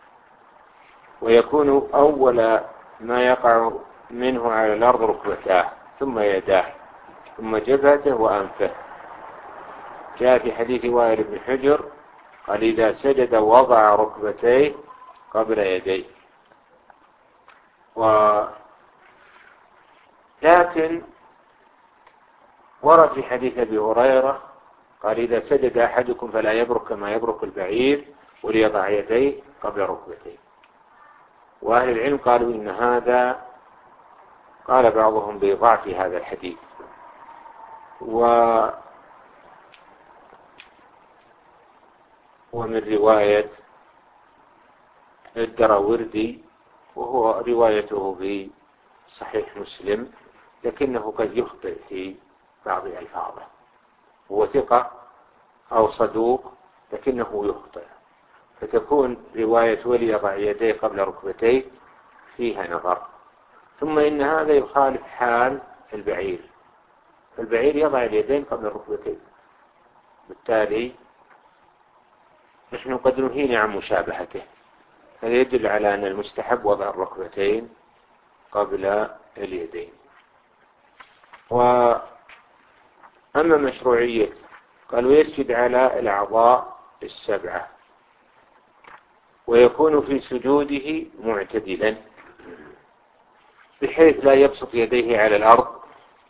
ويكون أول ما يقع منه على الأرض ركبتاه ثم يداه ثم جبهته وأنفه. جاء في حديث وائل بن حجر قال إذا سجد وضع ركبتيه قبل يديه. و لكن ورد في حديث أبي هريرة قال إذا سجد أحدكم فلا يبرك كما يبرك البعير وليضع يديه قبل ركبتيه. وأهل العلم قالوا إن هذا، قال بعضهم بضعف هذا الحديث. و ومن رواية الدراوردي، وهو روايته في صحيح مسلم، لكنه قد يخطئ في بعض ألفاظه، هو ثقة أو صدوق لكنه يخطئ، فتكون رواية وليضع يديه قبل ركبتيه فيها نظر. ثم إن هذا يخالف حال البعير، فالبعير يضع اليدين قبل الركبتين، بالتالي نحن قد نهينا عن مشابهته. هذا يدل على أن المستحب وضع الركبتين قبل اليدين. وأما مشروعية قالوا يسجد على الأعضاء السبعة، ويكون في سجوده معتدلا بحيث لا يبسط يديه على الأرض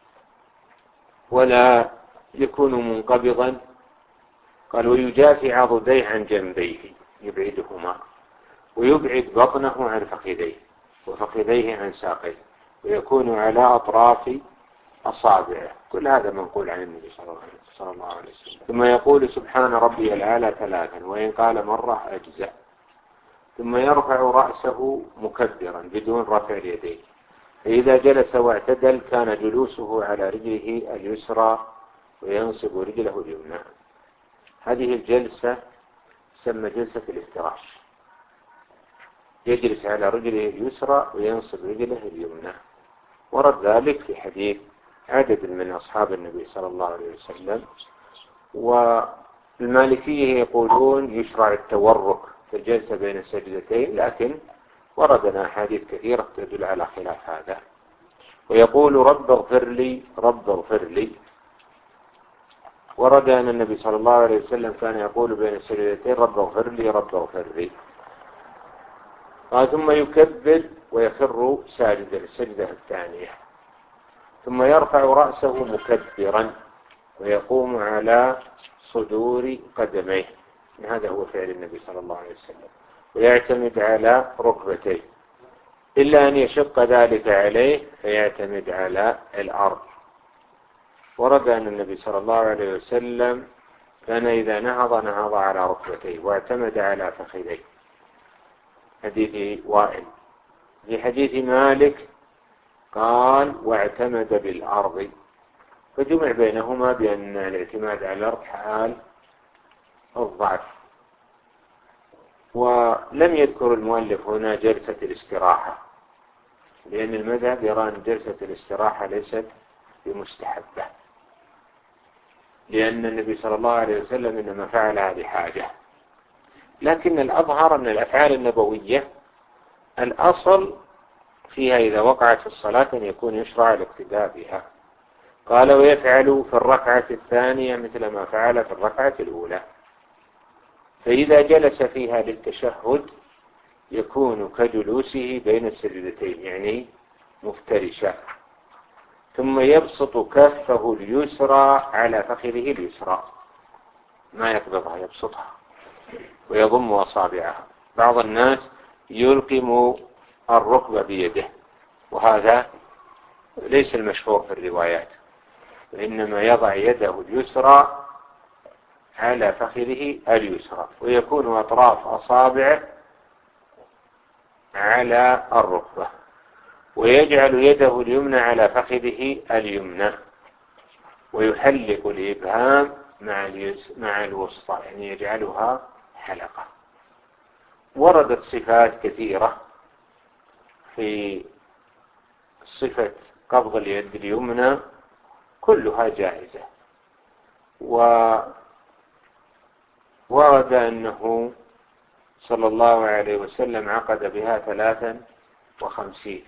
ولا يكون منقبضا. قال ويجافي عضديه عن جنبيه يبعدهما، ويبعد بطنه عن فخذيه وفخذيه عن ساقيه، ويكون على أطراف أصابعه. كل هذا منقول عن النبي صلى الله عليه وسلم. ثم يقول سبحان ربي الأعلى ثلاثا، وإن قال مرة أجزاء. ثم يرفع رأسه مكبرا بدون رفع اليدين، فإذا جلس واعتدل كان جلوسه على رجله اليسرى وينصب رجله اليمنى. هذه الجلسة تسمى جلسة الافتراش، يجلس على رجله اليسرى وينصب رجله اليمنى. ورد ذلك في حديث عدد من أصحاب النبي صلى الله عليه وسلم. والمالكية يقولون يشرع التورك في الجلسة بين السجدتين، لكن وردنا أحاديث كثيرة تدل على خلاف هذا. ويقول رب اغفر لي رب اغفر لي. ورد أن النبي صلى الله عليه وسلم كان يقول بين السجدتين رب اغفر لي رب اغفر لي. ثم يكبر ويخر ساجدا السجدة الثانية، ثم يرفع رأسه مكبرا ويقوم على صدور قدميه. هذا هو فعل النبي صلى الله عليه وسلم. ويعتمد على ركبتيه، إلا أن يشق ذلك عليه فيعتمد على الأرض. ورد أن النبي صلى الله عليه وسلم كان إذا نهض نهض على ركبتيه واعتمد على فخذيه، حديث وائل. في حديث مالك قال واعتمد بالأرض، فجمع بينهما بأن الاعتماد على الأرض حال الضعف. ولم يذكر المؤلف هنا جلسة الاستراحة، لأن المذهب يرى أن جلسة الاستراحة ليست بمستحبة، لأن النبي صلى الله عليه وسلم إنما فعلها لحاجة. لكن الأظهر أن الأفعال النبوية الأصل فيها إذا وقعت في الصلاة أن يكون يشرع الاقتداء بها. قال ويفعل في الركعة الثانية مثل ما فعل في الركعة الأولى. فإذا جلس فيها للتشهد يكون كجلوسه بين السجدتين، يعني مفترشا، ثم يبسط كفه اليسرى على فخذه اليسرى، ما يقبضها، يبسطها ويضم أصابعها. بعض الناس يلقم الركبة بيده، وهذا ليس المشهور في الروايات، وإنما يضع يده اليسرى على فخذه اليسرى، ويكون أطراف أصابعه على الركبة، ويجعل يده اليمنى على فخذه اليمنى، ويحلق الإبهام مع مع الوسطى، يعني يجعلها حلقة. وردت صفات كثيرة في صفة قبض اليد اليمنى، كلها جائزة. وورد أنه صلى الله عليه وسلم عقد بها ثلاثا وخمسين،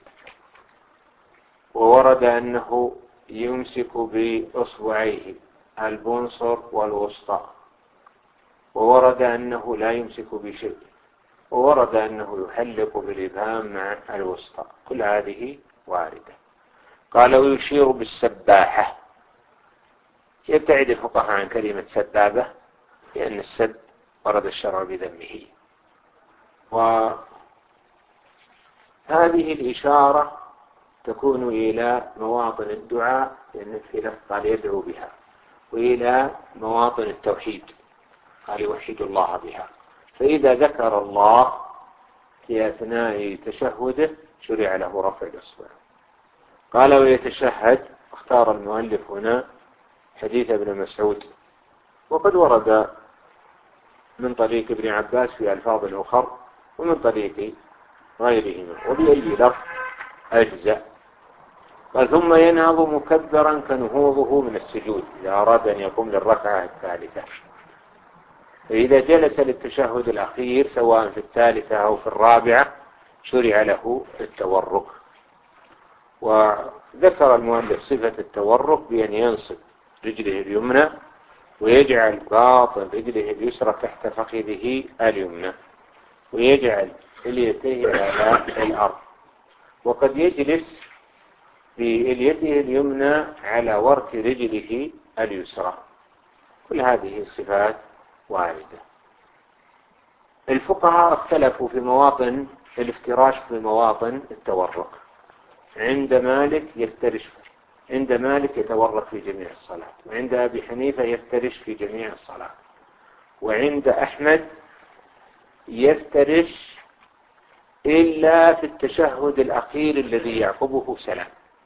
وورد أنه يمسك بأصبعيه البنصر والوسطى، وورد أنه لا يمسك بشيء، وورد أنه يحلق بالإبهام مع الوسطى، كل هذه واردة. قال ويشير بالسباحة. يبتعد الفقهاء عن كلمة سبابة، لأن السب ورد الشرع بذمه. وهذه الإشارة تكون إلى مواطن الدعاء، لأن في لفظ قال يدعو بها، وإلى مواطن التوحيد قال يوحد الله بها. فإذا ذكر الله في أثناء تشهده شرع له رفع الإصبع. قال ويتشهد. اختار المؤلف هنا حديث ابن مسعود، وقد ورد من طريق ابن عباس في ألفاظ أخر ومن طريق غيرهما، وبأي لفظ أجزاء. قال ثم ينهض مكبرا كنهوضه من السجود إذا أراد أن يقوم للركعة الثالثة. فإذا جلس للتشهد الأخير سواء في الثالثة أو في الرابعة شرع له التورك. وذكر المؤلف صفة التورك بأن ينصب رجله اليمنى ويجعل باطن رجله اليسرى تحت فخذه اليمنى، ويجعل اليتيه على الأرض، وقد يجلس بإليته اليمنى على ورك رجله اليسرى. كل هذه الصفات واردة. الفقهاء اختلفوا في مواطن الافتراش في مواطن التورك. عند مالك يفترش، عند مالك يتورك في جميع الصلاة، وعند أبي حنيفة يفترش في جميع الصلاة، وعند أحمد يفترش إلا في التشهد الأخير الذي يعقبه سلام،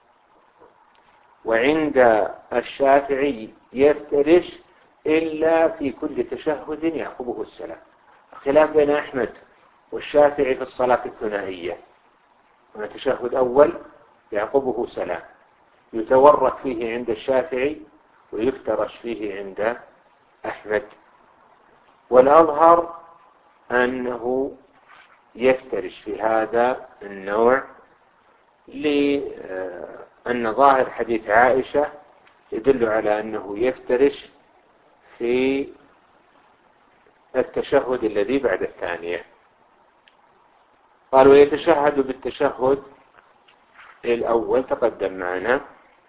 وعند الشافعي يفترش إلا في كل تشهد يعقبه السلام. خلاف بين أحمد والشافعي في الصلاة الثنائية، تشهد أول يعقبه سلام، يتورك فيه عند الشافعي ويفترش فيه عند أحمد. والأظهر أنه يفترش في هذا النوع، لأن ظاهر حديث عائشة يدل على أنه يفترش في التشهد الذي بعد الثانية. قالوا يتشهد بالتشهد الأول تقدم معنا،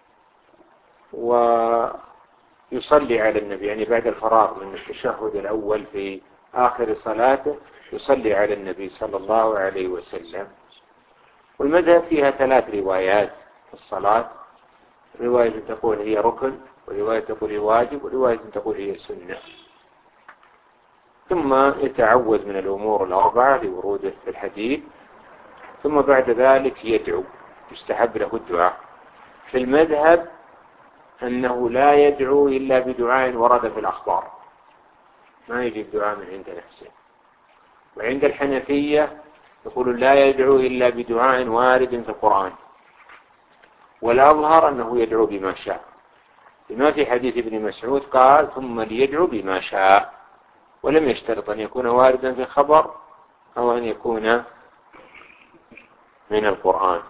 ويصلي على النبي، يعني بعد الفراغ من التشهد الأول في آخر صلاته يصلي على النبي صلى الله عليه وسلم. والمذهب فيها ثلاث روايات في الصلاة، رواية تقول هي ركن، ورواية تقول هي واجب، ورواية تقول هي سنة. ثم يتعوذ من الأمور الأربعة لوروده في الحديث، ثم بعد ذلك يدعو، يستحب له الدعاء. في المذهب أنه لا يدعو إلا بدعاء ورد في الأخبار، ما يجي الدعاء من عند نفسه. وعند الحنفية يقول لا يدعو إلا بدعاء وارد في القرآن. والأظهر أنه يدعو بما شاء، بما في حديث ابن مسعود قال ثم ليدعو بما شاء، ولم يشترط أن يكون واردا في خبر أو أن يكون من القرآن.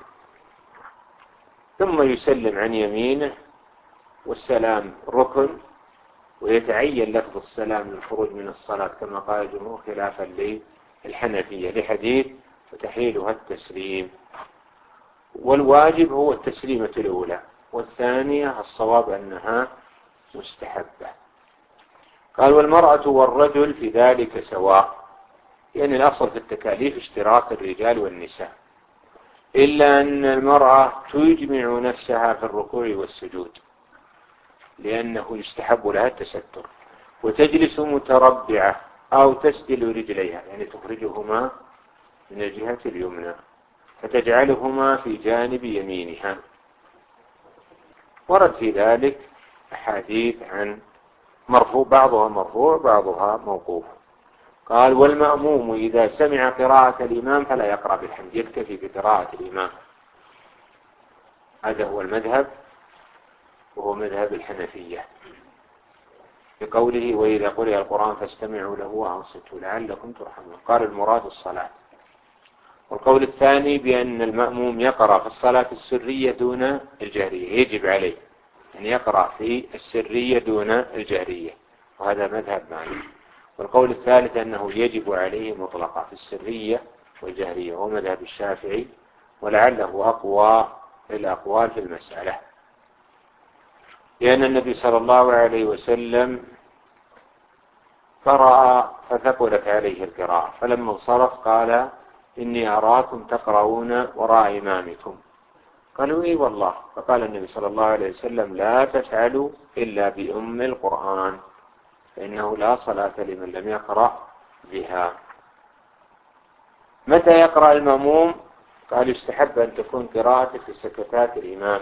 ثم يسلم عن يمينه، والسلام ركن ويتعين لفظ السلام للخروج من الصلاة كما قال الجمهور خلافا للحنفية لحديث وتحيلها التسليم. والواجب هو التسليمة الأولى، والثانية الصواب أنها مستحبة. قال والمرأة والرجل في ذلك سواء، يعني الأصل في التكاليف اشتراك الرجال والنساء، إلا أن المرأة تجمع نفسها في الركوع والسجود لأنه يستحب لها التستر، وتجلس متربعة أو تسدل رجليها، يعني تخرجهما من الجهة اليمنى فتجعلهما في جانب يمينها. ورد في ذلك أحاديث عن مرفوع، بعضها مرفوع بعضها موقوف. قال والمأموم إذا سمع قراءة الإمام فلا يقرأ بالحمد، يكتفي بقراءة الإمام. هذا هو المذهب، وهو مذهب الحنفية بقوله وإذا قرئ القرآن فاستمعوا له وأنصتوا لعلكم ترحمون. قال المراد الصلاة. والقول الثاني بأن المأموم يقرأ في الصلاة السرية دون الجهرية، يجب عليه أن يقرأ في السرية دون الجهرية، وهذا مذهب مالك. والقول الثالث أنه يجب عليه مطلقا في السرية والجهرية، وهو مذهب الشافعي، ولعله أقوى الأقوال في المسألة، لأن النبي صلى الله عليه وسلم قرأ فثقلت عليه القراءة، فلما انصرف قال إني أراكم تقرؤون وراء إمامكم. قالوا إيه والله. فقال النبي صلى الله عليه وسلم لا تفعلوا إلا بأم القرآن فإنه لا صلاة لمن لم يقرأ بها. متى يقرأ المأموم؟ قال يستحب أن تكون قراءة في سكتات الإمام،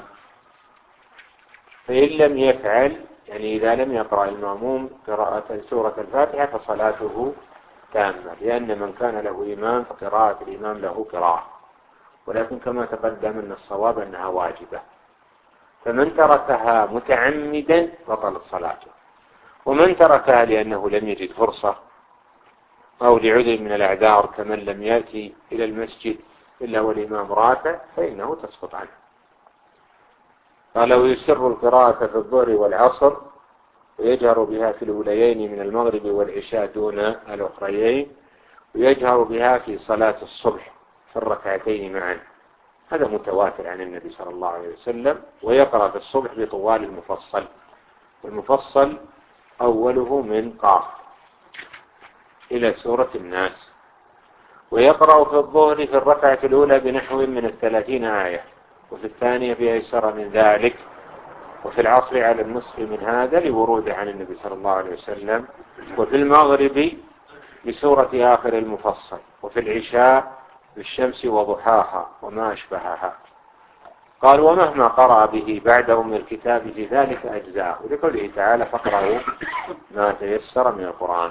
فإن لم يفعل، يعني إذا لم يقرأ المأموم قراءة سورة الفاتحة فصلاته تامة، لأن من كان له إمام فقراءة الإمام له قراءة، ولكن كما تقدم أن الصواب أنها واجبة، فمن تركها متعمدا بطلت صلاته، ومن تركها لأنه لم يجد فرصة أو لعذر من الأعذار كمن لم يأتي إلى المسجد إلا والإمام راكع فإنه تسقط عنه. قال ويسر القراءة في الظهر والعصر ويجهر بها في الأوليين من المغرب والعشاء دون الأخريين، ويجهر بها في صلاة الصبح في الركعتين معا. هذا متواتر عن النبي صلى الله عليه وسلم. ويقرأ في الصبح بطوال المفصل، والمفصل أوله من قاف إلى سورة الناس. ويقرأ في الظهر في الركعة الأولى بنحو من الثلاثين آية، وفي الثانية بأيسر من ذلك، وفي العصر على النصف من هذا لورود عن النبي صلى الله عليه وسلم، وفي المغرب بسورة آخر المفصل، وفي العشاء بالشمس وضحاها وما أشبهها. قال ومهما قرأ به بعد أم الكتاب في ذلك أجزاءه، لقوله تعالى فاقرأوا ما تيسر من القرآن.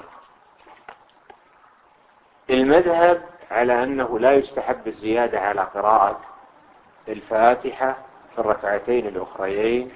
المذهب على أنه لا يستحب الزيادة على قراءة الفاتحة في الركعتين الأخريين،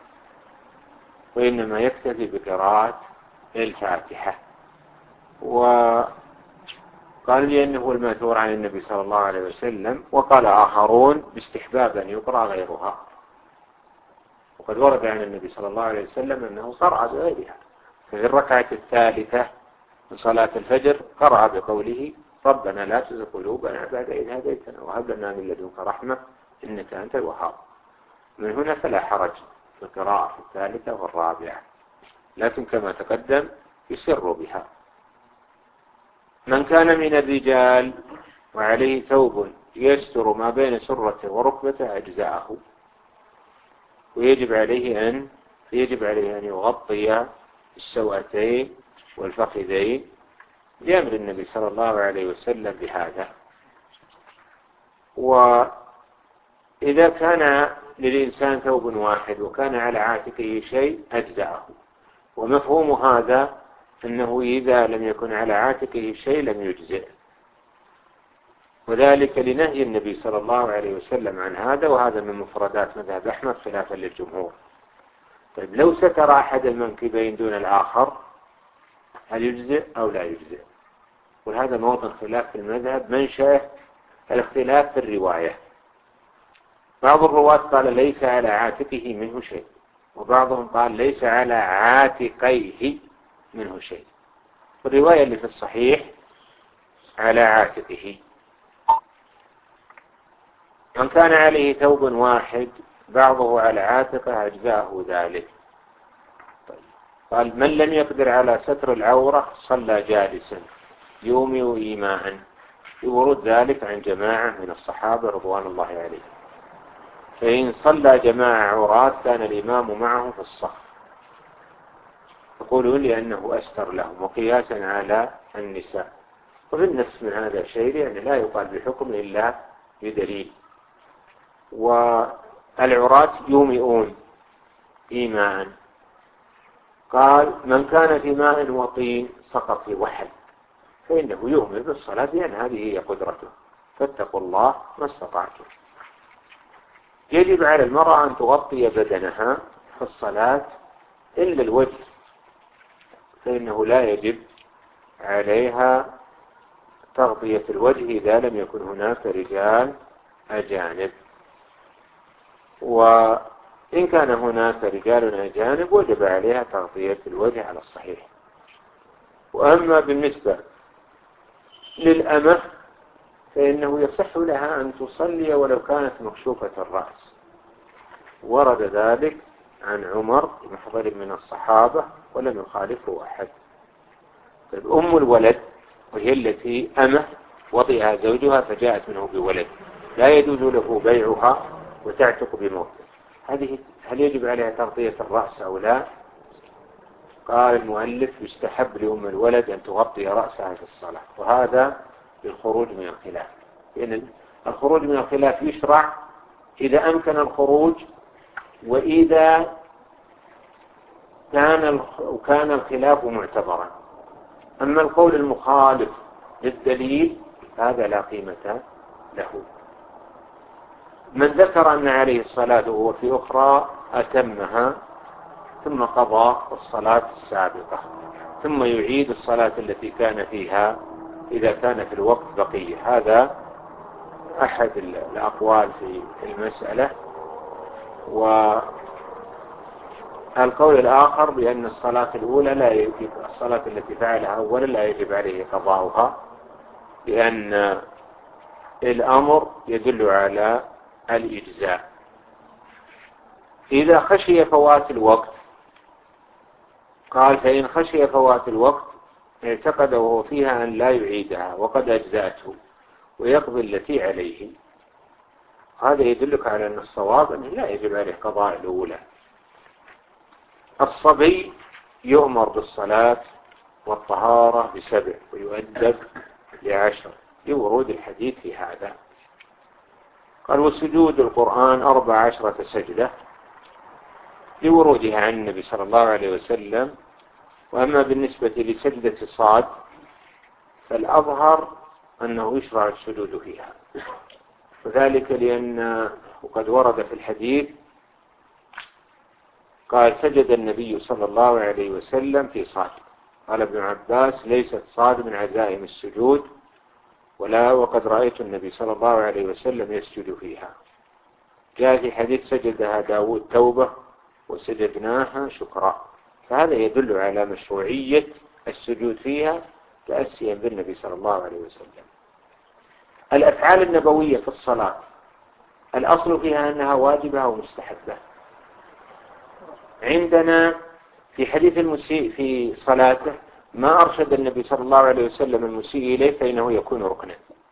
وإنما يكتفي بقراءة الفاتحة. وقال لأنه الماثور عن النبي صلى الله عليه وسلم، وقال آخرون باستحباب أن يقرأ غيرها، وقد ورد عن النبي صلى الله عليه وسلم أنه قرأ بغيرها. ففي الركعة الثالثة من صلاة الفجر قرأ بقوله ربنا لا تزغ قلوبنا بعد إذ هديتنا وهب لنا من لدنك رحمة إنك أنت الوهاب. من هنا فلا حرج في القراءة في الثالثة والرابعة، لكن كما تقدم يسر بها. من كان من الرجال وعليه ثوب يستر ما بين سرته وركبته أجزاءه، ويجب عليه أن يجب عليه أن يغطي السوأتين والفخذين لأمر النبي صلى الله عليه وسلم بهذا. وإذا كان للإنسان ثوب واحد وكان على عاتقه شيء أجزاءه، ومفهوم هذا أنه إذا لم يكن على عاتقه شيء لم يجزئ، وذلك لنهي النبي صلى الله عليه وسلم عن هذا، وهذا من مفردات مذهب أحمد خلافا للجمهور. طيب لو ستر أحد المنكبين دون الآخر هل يجزئ أو لا يجزئ؟ وهذا موضع خلاف في المذهب، منشأ الاختلاف في الرواية. بعض الرواة قال ليس على عاتقه منه شيء، وبعضهم قال ليس على عاتقيه منه شيء. الرواية اللي في الصحيح على عاتقه. من كان عليه ثوب واحد بعضه على عاتقه أجزاءه ذلك. طيب. قال من لم يقدر على ستر العورة صلى جالسا يومي إيماء. يورد ذلك عن جماعة من الصحابة رضوان الله عليهم. فإن صلى جماعة عورات كان الإمام معه في الصف، يقولون لأنه أستر لهم وقياسا على النساء. وبالنفس من هذا الشيء يعني لا يقال بحكم إلا بدليل. والعورات يومئون إيماء. قال من كان في ماء وطين سقط في وحل فإنه يؤمن بالصلاة لأن هذه هي قدرته، فاتقوا الله ما استطعتم. يجب على المرأة أن تغطي بدنها في الصلاة إلا الوجه، فإنه لا يجب عليها تغطية الوجه إذا لم يكن هناك رجال أجانب. وإن كان هناك رجال أجانب وجب عليها تغطية الوجه على الصحيح. وأما بالنسبة للأمة فإنه يصح لها أن تصلي ولو كانت مكشوفة الرأس. ورد ذلك عن عمر محضر من الصحابة ولم يخالفه أحد. طيب أم الولد وهي التي أمه وطئها زوجها فجاءت منه بولد لا يجوز له بيعها وتعتق بموته، هذه هل يجب عليها تغطية الرأس أو لا؟ قال المؤلف يستحب لأم الولد أن تغطي رأسها في الصلاة، وهذا للخروج من الخلاف، لأن الخروج من الخلاف يشرع إذا أمكن الخروج وإذا كان كان الخلاف معتبرا. أما القول المخالف للدليل هذا لا قيمة له. من ذكر أن عليه الصلاة وهو في أخرى أتمها ثم قضى الصلاة السابقة ثم يعيد الصلاة التي كان فيها إذا كان في الوقت بقية. هذا أحد الأقوال في المسألة. والقول الآخر بأن الصلاة الأولى لا يجب الصلاة التي فعلها أولا لا يجب عليه قضاؤها، لأن الأمر يدل على الإجزاء. إذا خشي فوات الوقت قال فإن خشي فوات الوقت اعتقد وهو فيها أن لا يعيدها وقد أجزأته ويقضي التي عليه. هذا يدلك على أن الصواب أنه لا يجب عليه قضاء الأولى. الصبي يؤمر بالصلاة والطهارة بسبع ويؤدب لعشر لورود الحديث في هذا. قال وسجود القرآن أربع عشرة سجدة لورودها عن النبي صلى الله عليه وسلم. وأما بالنسبة لسجدة صاد فالأظهر أنه يشرع السجود فيها، وذلك لأن وقد ورد في الحديث قال سجد النبي صلى الله عليه وسلم في صاد. قال ابن عباس ليست صاد من عزائم السجود ولا وقد رأيت النبي صلى الله عليه وسلم يسجد فيها. جاء في حديث سجدها داود توبة وسجدناها شكرا، فهذا يدل على مشروعية السجود فيها تأسيا بالنبي صلى الله عليه وسلم. الأفعال النبوية في الصلاة الأصل فيها أنها واجبة ومستحبة. عندنا في حديث المسيء في صلاته ما أرشد النبي صلى الله عليه وسلم المسيء إليه فإنه يكون ركنا،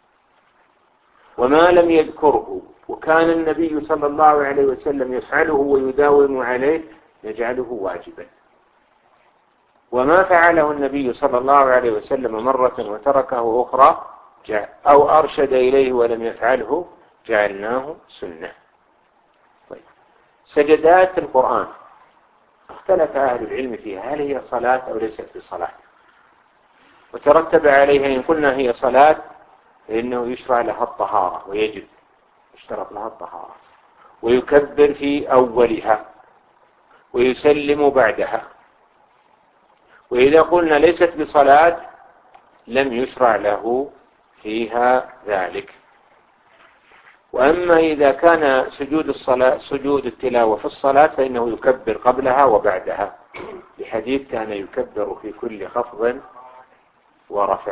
وما لم يذكره وكان النبي صلى الله عليه وسلم يفعله ويداوم عليه يجعله واجبا. وما فعله النبي صلى الله عليه وسلم مرة وتركه أخرى أو أرشد إليه ولم يفعله جعلناه سنة. طيب. سجدات القرآن اختلف أهل العلم فيها هل هي صلاة أو ليست بصلاة، وترتب عليها إن قلنا هي صلاة فإنه يشرع لها الطهارة ويجب يشترط لها الطهارة ويكبر في أولها ويسلم بعدها. وإذا قلنا ليست بصلاة لم يشرع له فيها ذلك. وأما إذا كان سجود الصلاة سجود التلاوة في الصلاة فإنه يكبر قبلها وبعدها، لحديث كان يكبر في كل خفض ورفع.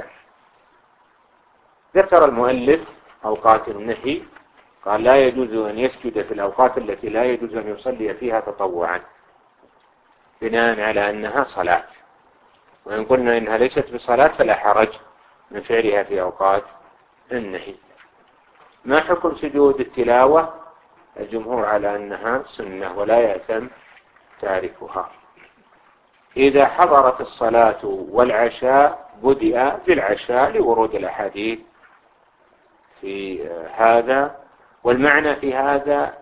ذكر المؤلف أوقات النهي، قال لا يجوز أن يسجد في الأوقات التي لا يجوز أن يصلي فيها تطوعا، بناء على أنها صلاة، وإن قلنا إنها ليست بصلاة فلا حرج من فعلها في أوقات النهي. ما حكم سجود التلاوة؟ الجمهور على أنها سنة ولا يأثم تاركها. إذا حضرت الصلاة والعشاء بدأ بالعشاء لورود الأحاديث في هذا، والمعنى في هذا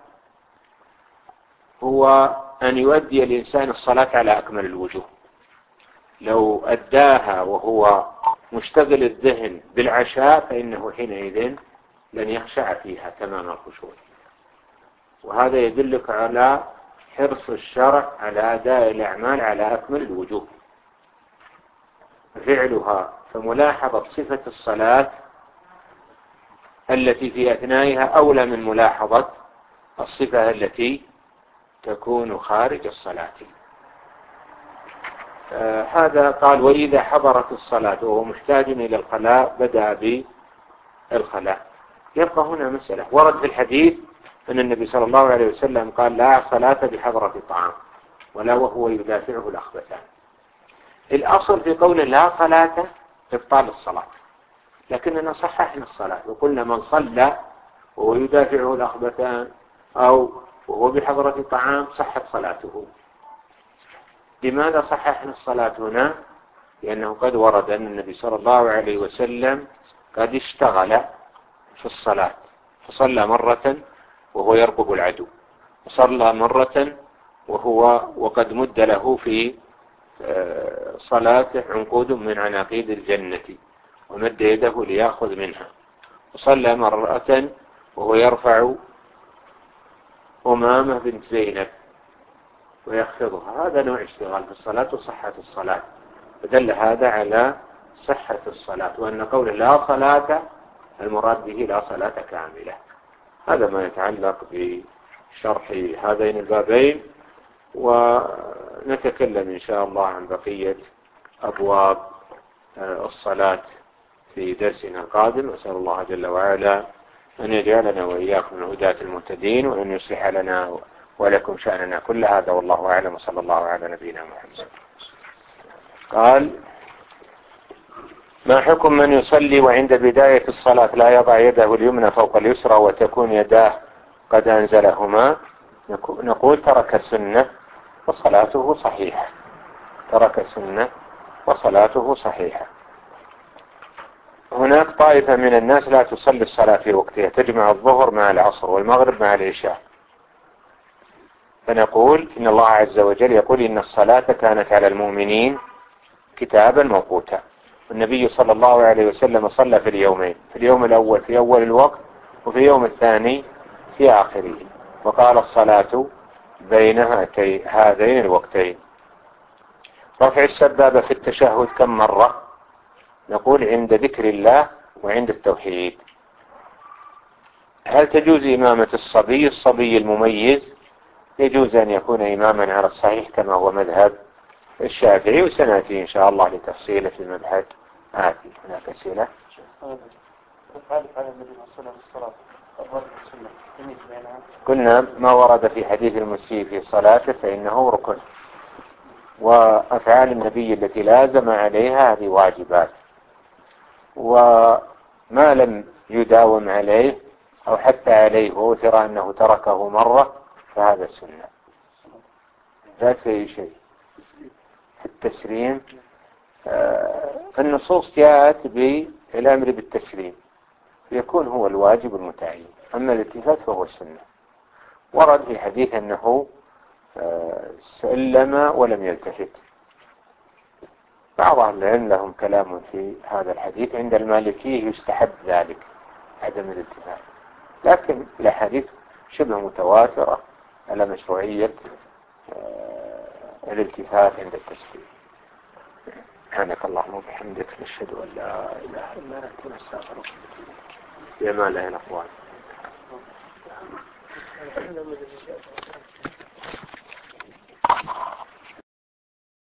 هو أن يؤدي الإنسان الصلاة على أكمل الوجوه. لو أداها وهو مشتغل الذهن بالعشاء فإنه حينئذ لن يخشع فيها تمام الخشوع. وهذا يدلك على حرص الشرع على أداء الأعمال على أكمل الوجوه. فعلها فملاحظة صفة الصلاة التي في أثنائها أولى من ملاحظة الصفة التي تكون خارج الصلاة. آه هذا قال وإذا حضرت الصلاة وهو محتاج إلى الخلاء بدأ بالخلاء. يبقى هنا مسألة ورد في الحديث أن النبي صلى الله عليه وسلم قال لا صلاة بحضرة طعام ولا وهو يدافعه الأخبثان. الأصل في قول لا صلاة إبطال الصلاة، لكننا صححنا الصلاة وقلنا من صلى وهو يدافعه الأخبثان أو وهو بحضرة طعام صحت صلاته. لماذا صححنا الصلاة هنا؟ لأنه قد ورد أن النبي صلى الله عليه وسلم قد اشتغل في الصلاة، فصلى مرة وهو يرقب العدو، وصلى مرة وهو وقد مد له في صلاته عنقود من عناقيد الجنة ومد يده ليأخذ منها، وصلى مرة وهو يرفع أمامة بنت زينب ويخفضها. هذا نوع اشتغال في الصلاة وصحة الصلاة، فدل هذا على صحة الصلاة، وأن قول لا صلاة المراد به لا صلاة كاملة. هذا ما يتعلق بشرح هذين البابين، ونتكلم إن شاء الله عن بقية أبواب الصلاة في درسنا القادم. أسأل الله جل وعلا أن يجعلنا وإياكم من هداة المهتدين، وأن يصلح لنا ولكم شأننا كل هذا، والله أعلم، وصلى الله على نبينا محمد. قال ما حكم من يصلي وعند بداية الصلاة لا يضع يده اليمنى فوق اليسرى وتكون يداه قد أنزلهما؟ نقول ترك السنة وصلاته صحيحة، ترك السنة وصلاته صحيحة. هناك طائفة من الناس لا تصلي الصلاة في وقتها، تجمع الظهر مع العصر والمغرب مع العشاء، فنقول إن الله عز وجل يقول إن الصلاة كانت على المؤمنين كتابا موقوتا. النبي صلى الله عليه وسلم صلى في اليومين، في اليوم الأول في أول الوقت، وفي اليوم الثاني في آخره، وقال الصلاة بين هذين الوقتين. رفع السبابة في التشهد كم مرة؟ نقول عند ذكر الله وعند التوحيد. هل تجوز إمامة الصبي؟ الصبي المميز يجوز أن يكون إماما على الصحيح كما هو مذهب الشافعي، وسنأتي إن شاء الله لتفصيله في المبحث آتي. هناك أسئلة؟ قلنا ما ورد في حديث المسيء في صلاته فإنه ركن، وأفعال النبي التي لازم عليها هذه واجبات، وما لم يداوم عليه أو حتى عليه وأثر أنه تركه مرة فهذا السنة. لا في شيء في التسليم. النصوص جاءت بالأمر بالتسليم يكون هو الواجب المتعين، أما الالتفات فهو السنة. ورد في حديث أنه سلم ولم يلتفت. بعض أهل العلم لهم كلام في هذا الحديث، عند المالكية يستحب ذلك عدم الالتفات، لكن الأحاديث شبه متواترة على مشروعية الالتفات عند التسليم. سبحانك اللهم وبحمدك نشهد أن لا إله إلا أنت نستغفرك. في أمان الله الأخوان. الحمد لله.